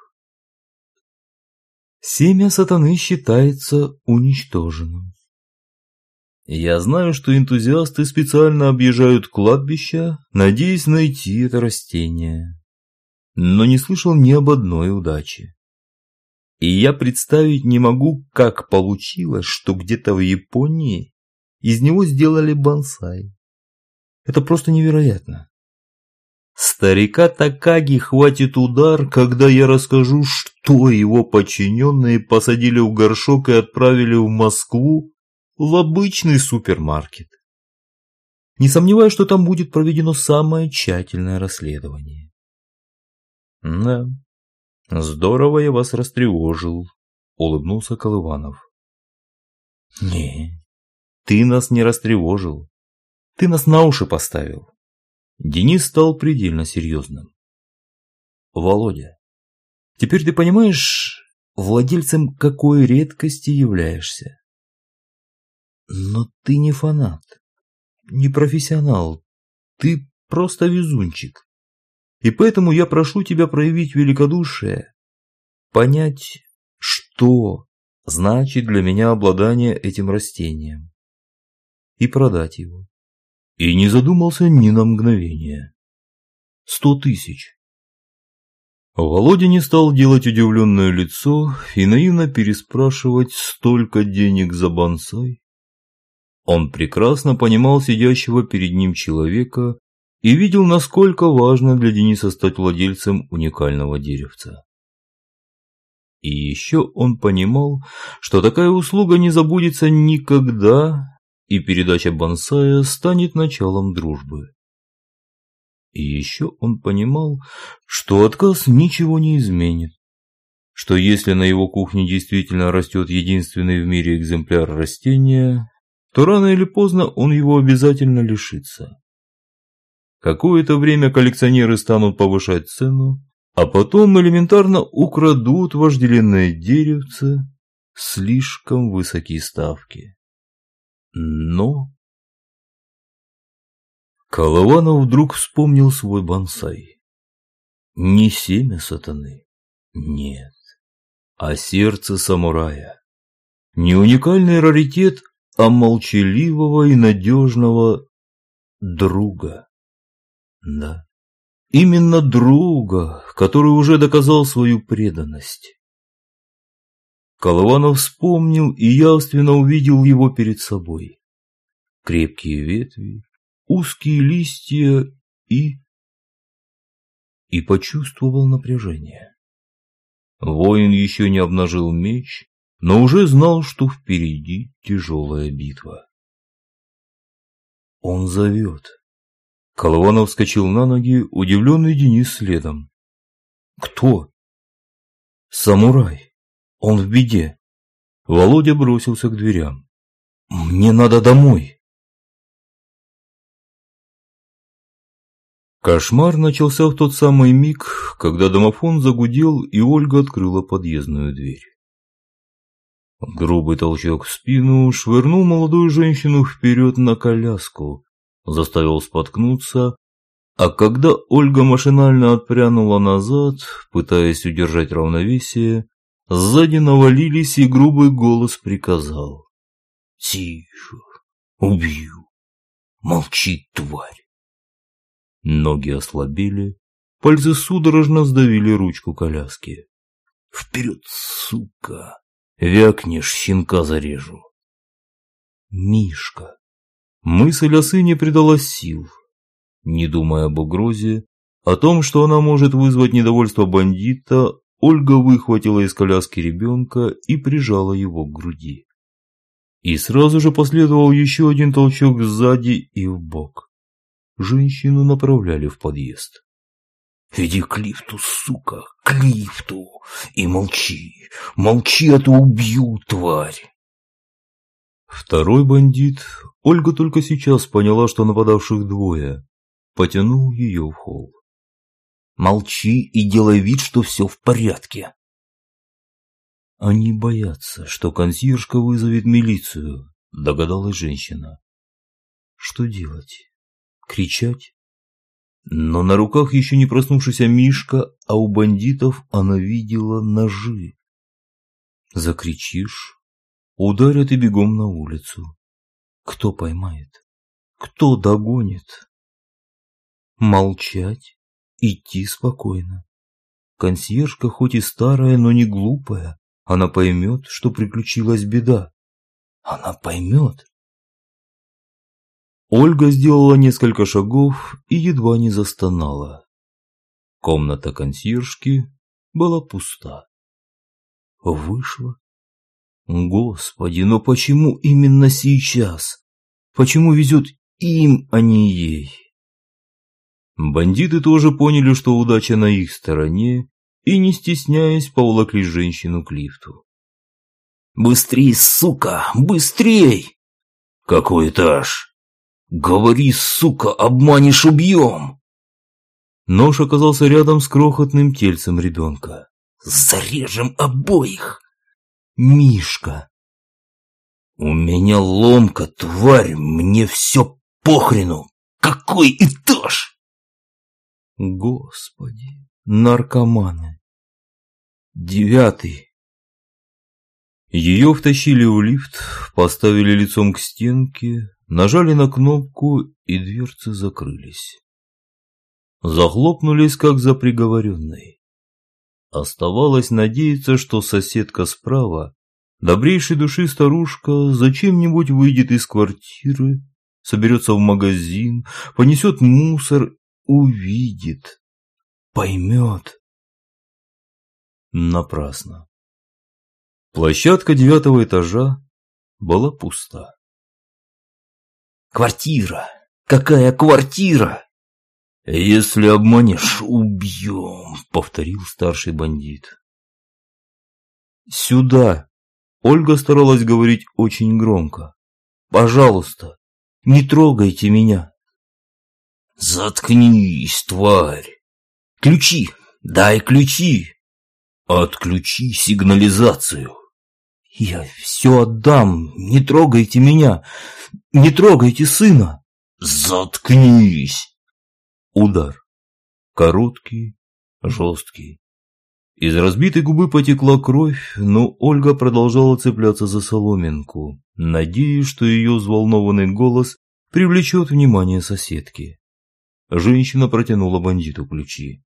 Семя сатаны считается уничтоженным. Я знаю, что энтузиасты специально объезжают кладбища, надеясь найти это растение. Но не слышал ни об одной удаче. И я представить не могу, как получилось, что где-то в Японии из него сделали бонсай. Это просто невероятно. Старика Такаги хватит удар, когда я расскажу, что его подчиненные посадили в горшок и отправили в Москву в обычный супермаркет. Не сомневаюсь, что там будет проведено самое тщательное расследование. Да, здорово я вас растревожил, улыбнулся Колыванов. Не, ты нас не растревожил. Ты нас на уши поставил. Денис стал предельно серьезным. Володя, теперь ты понимаешь, владельцем какой редкости являешься. Но ты не фанат, не профессионал, ты просто везунчик. И поэтому я прошу тебя проявить великодушие, понять 100 значит для меня обладание этим растением. И продать его. И не задумался ни на мгновение. 100 тысяч. Володя не стал делать удивленное лицо и наивно переспрашивать столько денег за бонсай. Он прекрасно понимал сидящего перед ним человека и видел, насколько важно для Дениса стать владельцем уникального деревца. И еще он понимал, что такая услуга не забудется никогда, и передача бонсая станет началом дружбы. И еще он понимал, что отказ ничего не изменит, что если на его кухне действительно растет единственный в мире экземпляр растения, то рано или поздно он его обязательно лишится. Какое-то время коллекционеры станут повышать цену, а потом элементарно украдут вожделенное деревце, слишком высокие ставки. Но... Колыванов вдруг вспомнил свой бонсай. Не семя сатаны, нет, а сердце самурая. Не уникальный раритет, а молчаливого и надежного друга. Да, именно друга, который уже доказал свою преданность. Колыванов вспомнил и явственно увидел его перед собой. Крепкие ветви, узкие листья и почувствовал напряжение. Воин еще не обнажил меч, но уже знал, что впереди тяжелая битва. Он зовет. Колыванов вскочил на ноги, удивленный Денис следом. Кто? Самурай. Он в беде. Володя бросился к дверям. Мне надо домой. Кошмар начался в тот самый миг, когда домофон загудел, и Ольга открыла подъездную дверь. Грубый толчок в спину швырнул молодую женщину вперед на коляску, заставил споткнуться, а когда Ольга машинально отпрянула назад, пытаясь удержать равновесие, сзади навалились, и грубый голос приказал: «Тише, убью! Молчи, тварь!» Ноги ослабели, пальцы судорожно сдавили ручку коляски. «Вперед, сука! Вякнешь, щенка зарежу!» Мишка. Мысль о сыне придала сил. Не думая об угрозе, о том, что она может вызвать недовольство бандита, Ольга выхватила из коляски ребенка и прижала его к груди. И сразу же последовал еще один толчок сзади и в бок. Женщину направляли в подъезд. «Иди к лифту, сука, к лифту! И молчи! Молчи, а то убью, тварь!» Второй бандит, Ольга только сейчас поняла, что нападавших двое, потянул ее в холл. «Молчи и делай вид, что все в порядке!» «Они боятся, что консьержка вызовет милицию», — догадалась женщина. «Что делать? Кричать?» Но на руках еще не проснувшийся Мишка, а у бандитов она видела ножи. Закричишь, ударят и бегом на улицу. Кто поймает? Кто догонит? Молчать, идти спокойно. Консьержка хоть и старая, но не глупая. Она поймет, что приключилась беда. Она поймет. Ольга сделала несколько шагов и едва не застонала. Комната консьержки была пуста. Вышла. Господи, но почему именно сейчас? Почему везет им, а не ей? Бандиты тоже поняли, что удача на их стороне, и, не стесняясь, поволокли женщину к лифту. «Быстрей, сука, быстрей!» «Какой этаж?» «Говори, сука, обманешь, убьем!» Нож оказался рядом с крохотным тельцем ребенка. «Зарежем обоих!» «Мишка!» «У меня ломка, тварь, мне все похрену! Какой этаж?» Господи, наркоманы! 9. Ее втащили в лифт, поставили лицом к стенке, нажали на кнопку, и дверцы закрылись. Захлопнулись, как за приговоренной. Оставалось надеяться, что соседка справа, добрейшей души старушка, зачем-нибудь выйдет из квартиры, соберется в магазин, понесет мусор, увидит, поймет. Напрасно. Площадка 9-го этажа была пуста. «Квартира! Какая квартира?» «Если обманешь, убьем», — повторил старший бандит. «Сюда!» — Ольга старалась говорить очень громко. «Пожалуйста, не трогайте меня!» «Заткнись, тварь! Ключи! Дай ключи! Отключи сигнализацию!» «Я все отдам! Не трогайте меня! Не трогайте сына!» «Заткнись!» Удар. Короткий, жесткий. Из разбитой губы потекла кровь, но Ольга продолжала цепляться за соломинку, надеясь, что ее взволнованный голос привлечет внимание соседки. Женщина протянула бандиту ключи.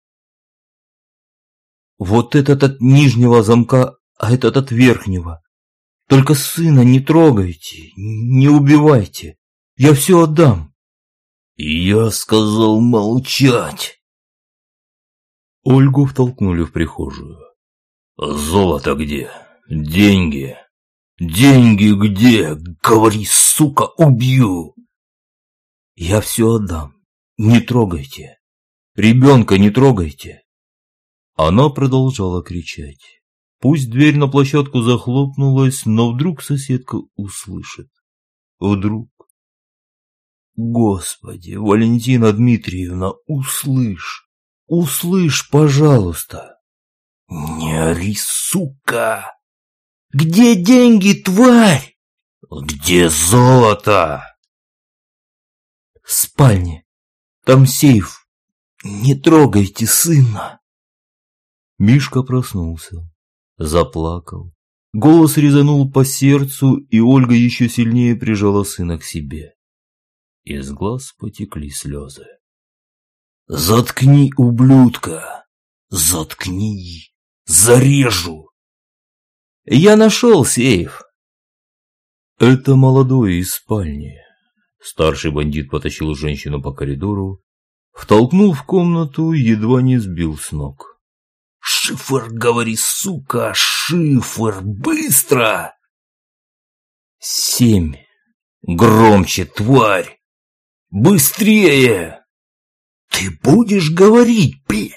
«Вот этот от нижнего замка, а этот от верхнего. Только сына не трогайте, не убивайте. Я все отдам». «Я сказал молчать!» Ольгу втолкнули в прихожую. «Золото где? Деньги? Деньги где? Говори, сука, убью!» «Я все отдам. Не трогайте. Ребенка не трогайте». Она продолжала кричать. Пусть дверь на площадку захлопнулась, но вдруг соседка услышит. Вдруг. «Господи, Валентина Дмитриевна, услышь! Услышь, пожалуйста!» «Не ори, сука! Где деньги, тварь? Где золото?» «В спальне. Там сейф. Не трогайте сына!» Мишка проснулся, заплакал. Голос резанул по сердцу, и Ольга еще сильнее прижала сына к себе. Из глаз потекли слезы. «Заткни, ублюдка! Заткни! Зарежу!» «Я нашел сейф!» Это молодой из спальни. Старший бандит потащил женщину по коридору, втолкнул в комнату, едва не сбил с ног. «Шифр, говори, сука, шифр, быстро!» 7. «Громче, тварь! Быстрее! Ты будешь говорить, бля!»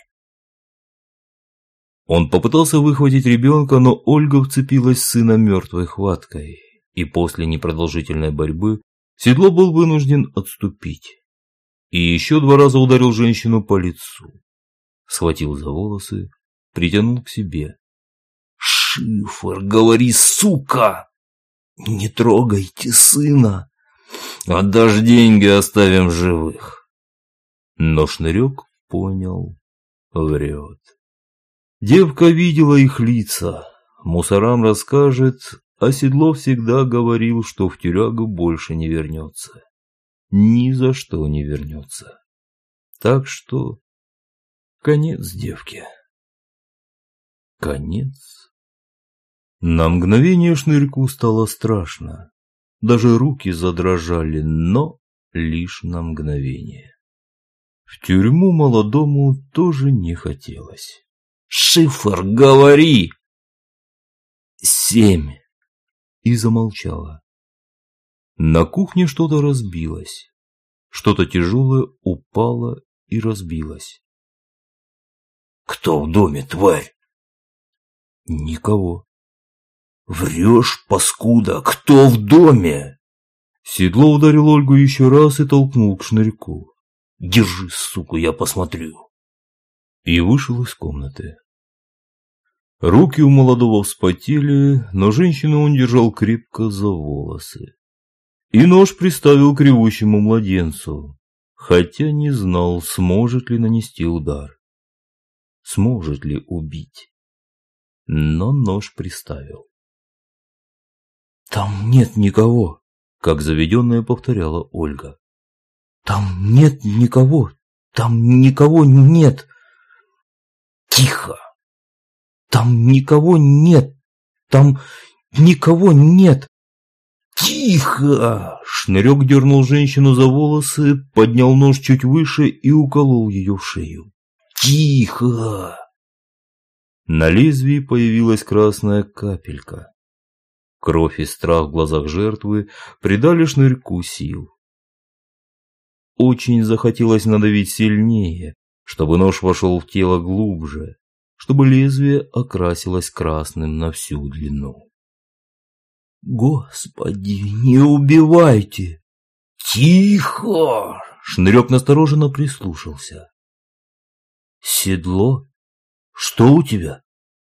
Он попытался выхватить ребенка, но Ольга вцепилась в сына мертвой хваткой, и после непродолжительной борьбы Седло был вынужден отступить. И еще 2 раза ударил женщину по лицу. Схватил за волосы, притянул к себе. «Шифр, говори, сука! Не трогайте сына! Отдашь деньги, оставим живых!» Но Шнырек понял, врет. Девка видела их лица, мусорам расскажет, а Седло всегда говорил, что в тюрягу больше не вернется. Ни за что не вернется. Так что конец девке. Конец. На мгновение Шнырьку стало страшно. Даже руки задрожали, но лишь на мгновение. В тюрьму молодому тоже не хотелось. «Шифр, говори!» 7. И замолчала. На кухне что-то разбилось. Что-то тяжелое упало и разбилось. «Кто в доме, тварь?» Никого. «Врешь, паскуда, кто в доме?» Седло ударил Ольгу еще раз и толкнул к Шнырьку. «Держи, сука, я посмотрю». И вышел из комнаты. Руки у молодого вспотели, но женщину он держал крепко за волосы. И нож приставил к ревущему младенцу, хотя не знал, сможет ли нанести удар. Сможет ли убить. Но нож приставил. Там нет никого, как заведенная повторяла Ольга. Там нет никого, там никого нет. Тихо! Там никого нет, там никого нет. Тихо! Шнырек дернул женщину за волосы, поднял нож чуть выше и уколол ее в шею. Тихо! На лезвии появилась красная капелька. Кровь и страх в глазах жертвы придали Шнырьку сил. Очень захотелось надавить сильнее, чтобы нож вошел в тело глубже, чтобы лезвие окрасилось красным на всю длину. «Господи, не убивайте!» «Тихо!» Шнырек настороженно прислушался. «Седло? Что у тебя?»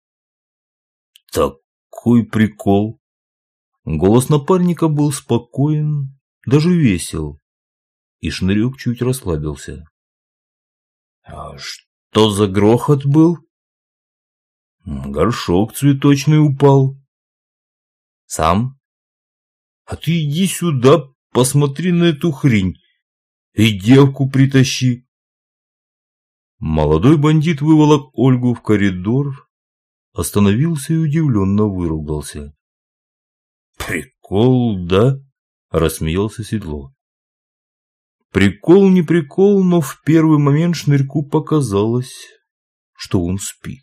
«Такой прикол!» Голос напарника был спокоен, даже весел, и Шнырек чуть расслабился. «А что за грохот был?» «Горшок цветочный упал». «Сам?» «А ты иди сюда, посмотри на эту хрень и девку притащи». Молодой бандит выволок Ольгу в коридор, остановился и удивленно выругался. «Прикол, да?» – рассмеялся Седло. Прикол не прикол, но в первый момент Шнырьку показалось, что он спит.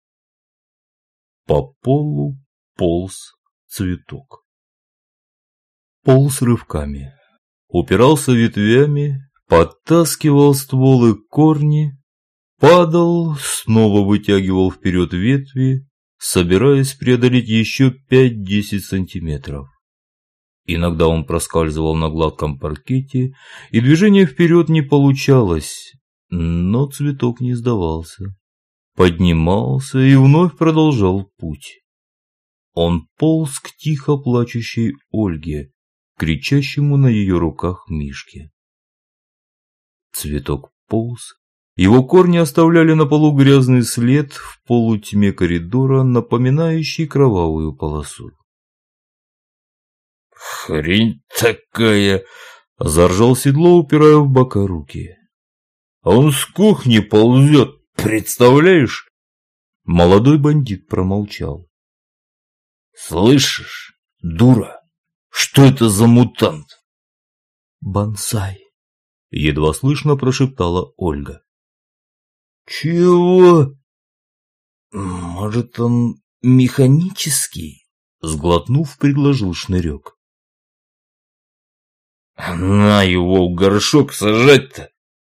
По полу полз Цветок. Полз рывками, упирался ветвями, подтаскивал стволы корни, падал, снова вытягивал вперед ветви, собираясь преодолеть еще 5-10 сантиметров. Иногда он проскальзывал на гладком паркете, и движение вперед не получалось, но Цветок не сдавался. Поднимался и вновь продолжал путь. Он полз к тихо плачущей Ольге, кричащему на ее руках Мишке. Цветок полз, его корни оставляли на полу грязный след в полутьме коридора, напоминающий кровавую полосу. «Хрень такая!» – заржал Седло, упирая в бока руки. «А он с кухни ползет, представляешь?» Молодой бандит промолчал. «Слышишь, дура, что это за мутант?» «Бонсай», – едва слышно прошептала Ольга. «Чего?» «Может, он механический?» – сглотнув, предложил Шнырек. «На его в горшок сажать-то!»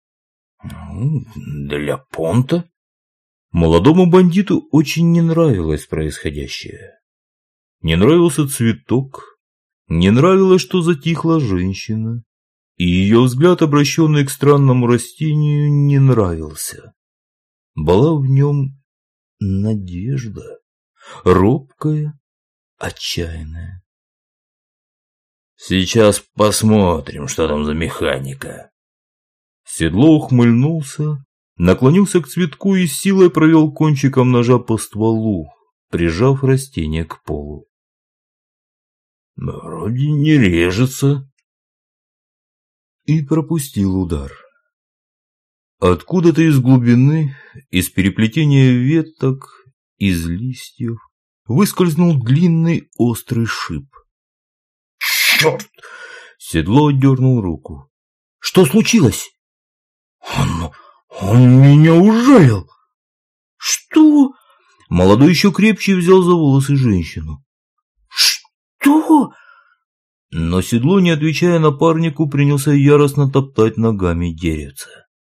«Для понта?» Молодому бандиту очень не нравилось происходящее. Не нравился Цветок, не нравилось, что затихла женщина, и ее взгляд, обращенный к странному растению, не нравился. Была в нем надежда, робкая, отчаянная. «Сейчас посмотрим, что там за механика». Седло ухмыльнулся, наклонился к Цветку и с силой провел кончиком ножа по стволу, прижав растение к полу. «Вроде не режется». И пропустил удар. Откуда-то из глубины, из переплетения веток, из листьев, выскользнул длинный острый шип. «Черт!» — Седло отдернул руку. «Что случилось?» Он меня ужалил!» «Что?» Молодой еще крепче взял за волосы женщину. «Что?» Но Седло, не отвечая напарнику, принялся яростно топтать ногами деревце.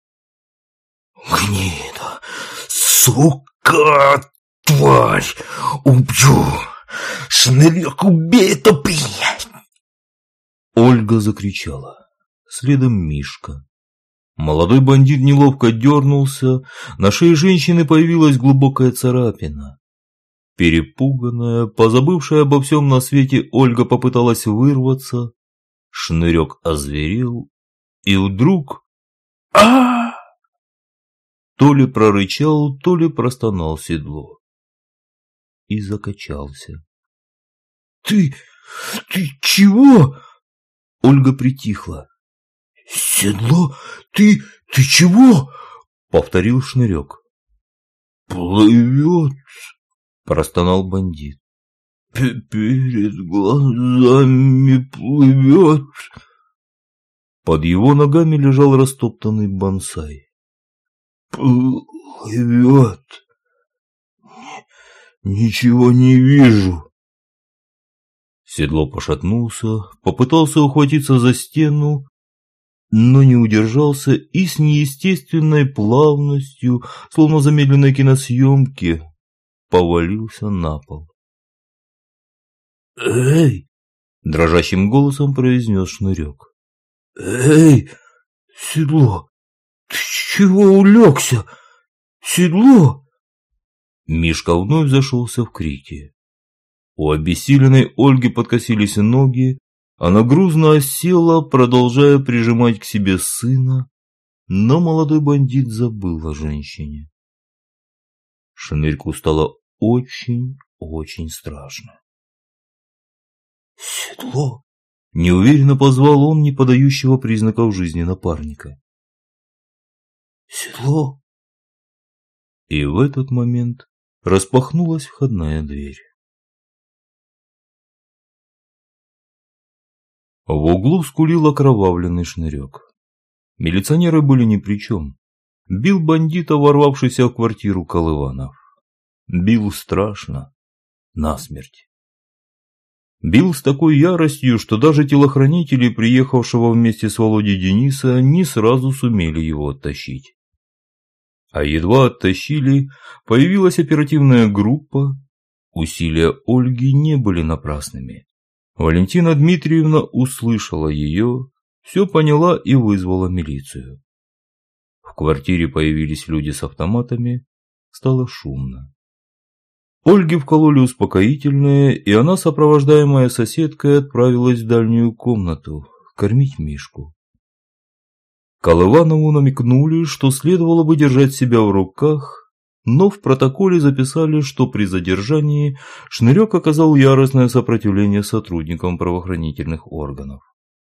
«Гнида! Сука! Тварь! Убью! Шнырек, убей это, блядь!» Ольга закричала. Следом Мишка. Молодой бандит неловко дернулся, на шее женщины появилась глубокая царапина. Перепуганная, позабывшая обо всем на свете, Ольга попыталась вырваться. Шнырек озверел и вдруг... а То ли прорычал, то ли простонал Седло. И закачался. «Ты Ты чего? Ольга притихла. Седло? Ты чего? Повторил Шнырек. Плывет, простонал бандит. Перед глазами плывет. Под его ногами лежал растоптанный бонсай. Плывет. Ничего не вижу. Седло пошатнулся, попытался ухватиться за стену, но не удержался и с неестественной плавностью, словно замедленной киносъемки, повалился на пол. «Эй!» – дрожащим голосом произнес Шнырек. «Эй, Седло, ты чего улегся? Седло!» Мишка вновь зашелся в крике. У обессиленной Ольги подкосились ноги, она грузно осела, продолжая прижимать к себе сына, но молодой бандит забыл о женщине. Шнырьку стало очень страшно. «Седло!» – неуверенно позвал он не подающего признаков жизни напарника. «Седло!» И в этот момент распахнулась входная дверь. В углу скулил окровавленный Шнырек. Милиционеры были ни при чем. Бил бандита, ворвавшийся в квартиру Колыванов. Бил страшно, насмерть. Бил с такой яростью, что даже телохранители, приехавшего вместе с Володей Дениса, не сразу сумели его оттащить. А едва оттащили, появилась оперативная группа. Усилия Ольги не были напрасными. Валентина Дмитриевна услышала ее, все поняла и вызвала милицию. В квартире появились люди с автоматами, стало шумно. Ольге вкололи успокоительное, и она, сопровождаемая соседкой, отправилась в дальнюю комнату кормить Мишку. Колыванову намекнули, что следовало бы держать себя в руках, но в протоколе записали, что при задержании Шнырек оказал яростное сопротивление сотрудникам правоохранительных органов.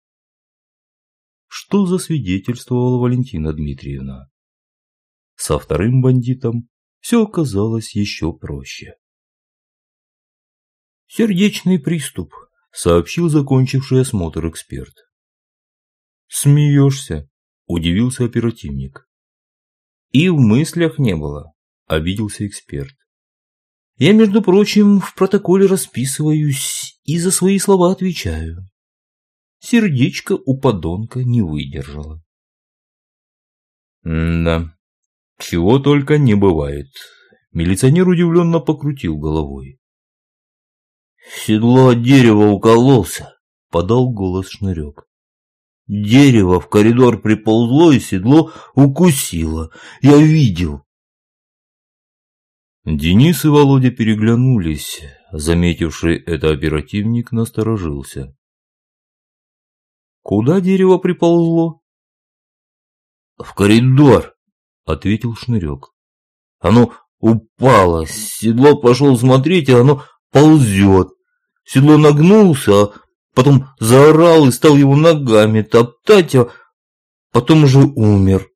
Что засвидетельствовала Валентина Дмитриевна? Со вторым бандитом все оказалось еще проще. «Сердечный приступ», — сообщил закончивший осмотр эксперт. «Смеешься?» — удивился оперативник. «И в мыслях не было», — обиделся эксперт. «Я, между прочим, в протоколе расписываюсь и за свои слова отвечаю. Сердечко у подонка не выдержало». «Да, чего только не бывает», — милиционер удивленно покрутил головой. «Седло от дерева укололся», — подал голос Шнырек. «Дерево в коридор приползло и седло укусило. Я видел». Денис и Володя переглянулись. Заметивший это оперативник насторожился. «Куда дерево приползло?» «В коридор», — ответил Шнырек. «Оно упало. Седло пошел смотреть, а оно ползет. Седло нагнулся, а потом заорал и стал его ногами топтать, а потом уже умер».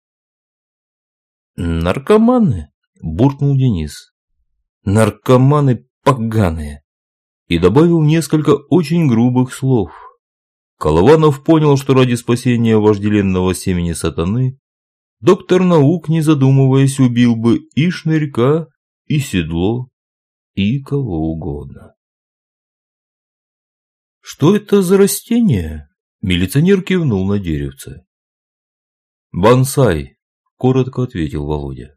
«Наркоманы?» – буркнул Денис. «Наркоманы поганые!» И добавил несколько очень грубых слов. Колыванов понял, что ради спасения вожделенного семени сатаны доктор наук, не задумываясь, убил бы и Шнырька, и Седло, и кого угодно. «Что это за растение?» – милиционер кивнул на деревце. «Бонсай», – коротко ответил Володя.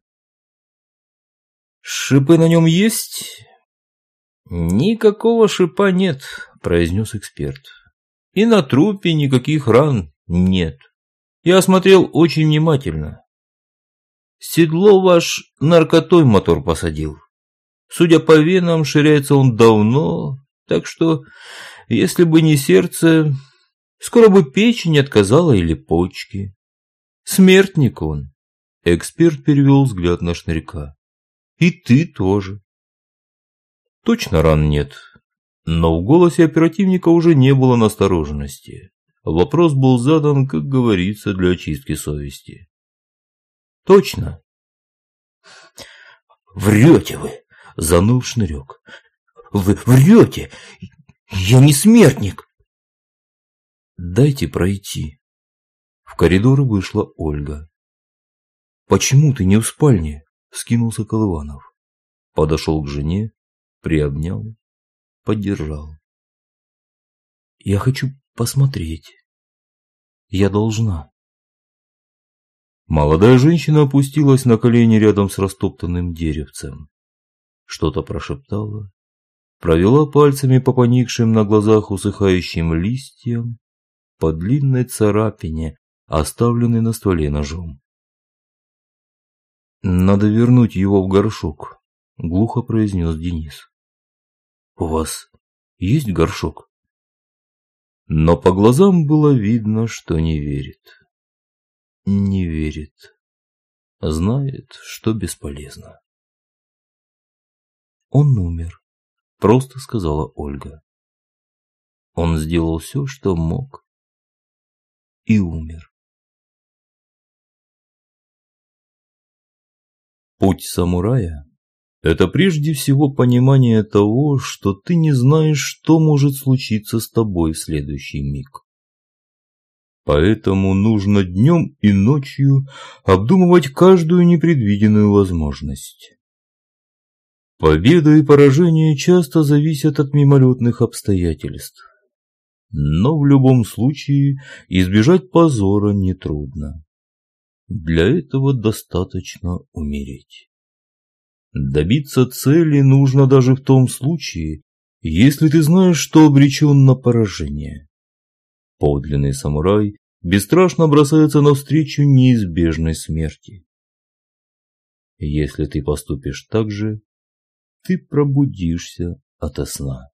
«Шипы на нем есть?» «Никакого шипа нет», – произнес эксперт. «И на трупе никаких ран нет. Я осмотрел очень внимательно. Седло ваш наркотой мотор посадил. Судя по венам, ширяется он давно, так что, если бы не сердце, скоро бы печень отказала или почки. Смертник он». Эксперт перевел взгляд на Шнырька. «И ты тоже». «Точно ран нет?» Но в голосе оперативника уже не было настороженности. Вопрос был задан, как говорится, для очистки совести. «Точно?» «Врете вы!» – заныл Шнырек. «Вы врете! Я не смертник!» «Дайте пройти». В коридор вышла Ольга. «Почему ты не в спальне?» – вскинулся Колыванов. Подошел к жене, приобнял, поддержал. «Я хочу посмотреть. Я должна». Молодая женщина опустилась на колени рядом с растоптанным деревцем. Что-то прошептала, провела пальцами по поникшим на глазах усыхающим листьям, по длинной царапине, оставленной на стволе ножом. «Надо вернуть его в горшок», — глухо произнес Денис. «У вас есть горшок?» Но по глазам было видно, что не верит. Не верит. Знает, что бесполезно. «Он умер», — просто сказала Ольга. Он сделал все, что мог, и умер. Путь самурая – это прежде всего понимание того, что ты не знаешь, что может случиться с тобой в следующий миг. Поэтому нужно днем и ночью обдумывать каждую непредвиденную возможность. Победа и поражение часто зависят от мимолетных обстоятельств. Но в любом случае избежать позора нетрудно. Для этого достаточно умереть. Добиться цели нужно даже в том случае, если ты знаешь, что обречен на поражение. Подлинный самурай бесстрашно бросается навстречу неизбежной смерти. Если ты поступишь так же, ты пробудишься ото сна.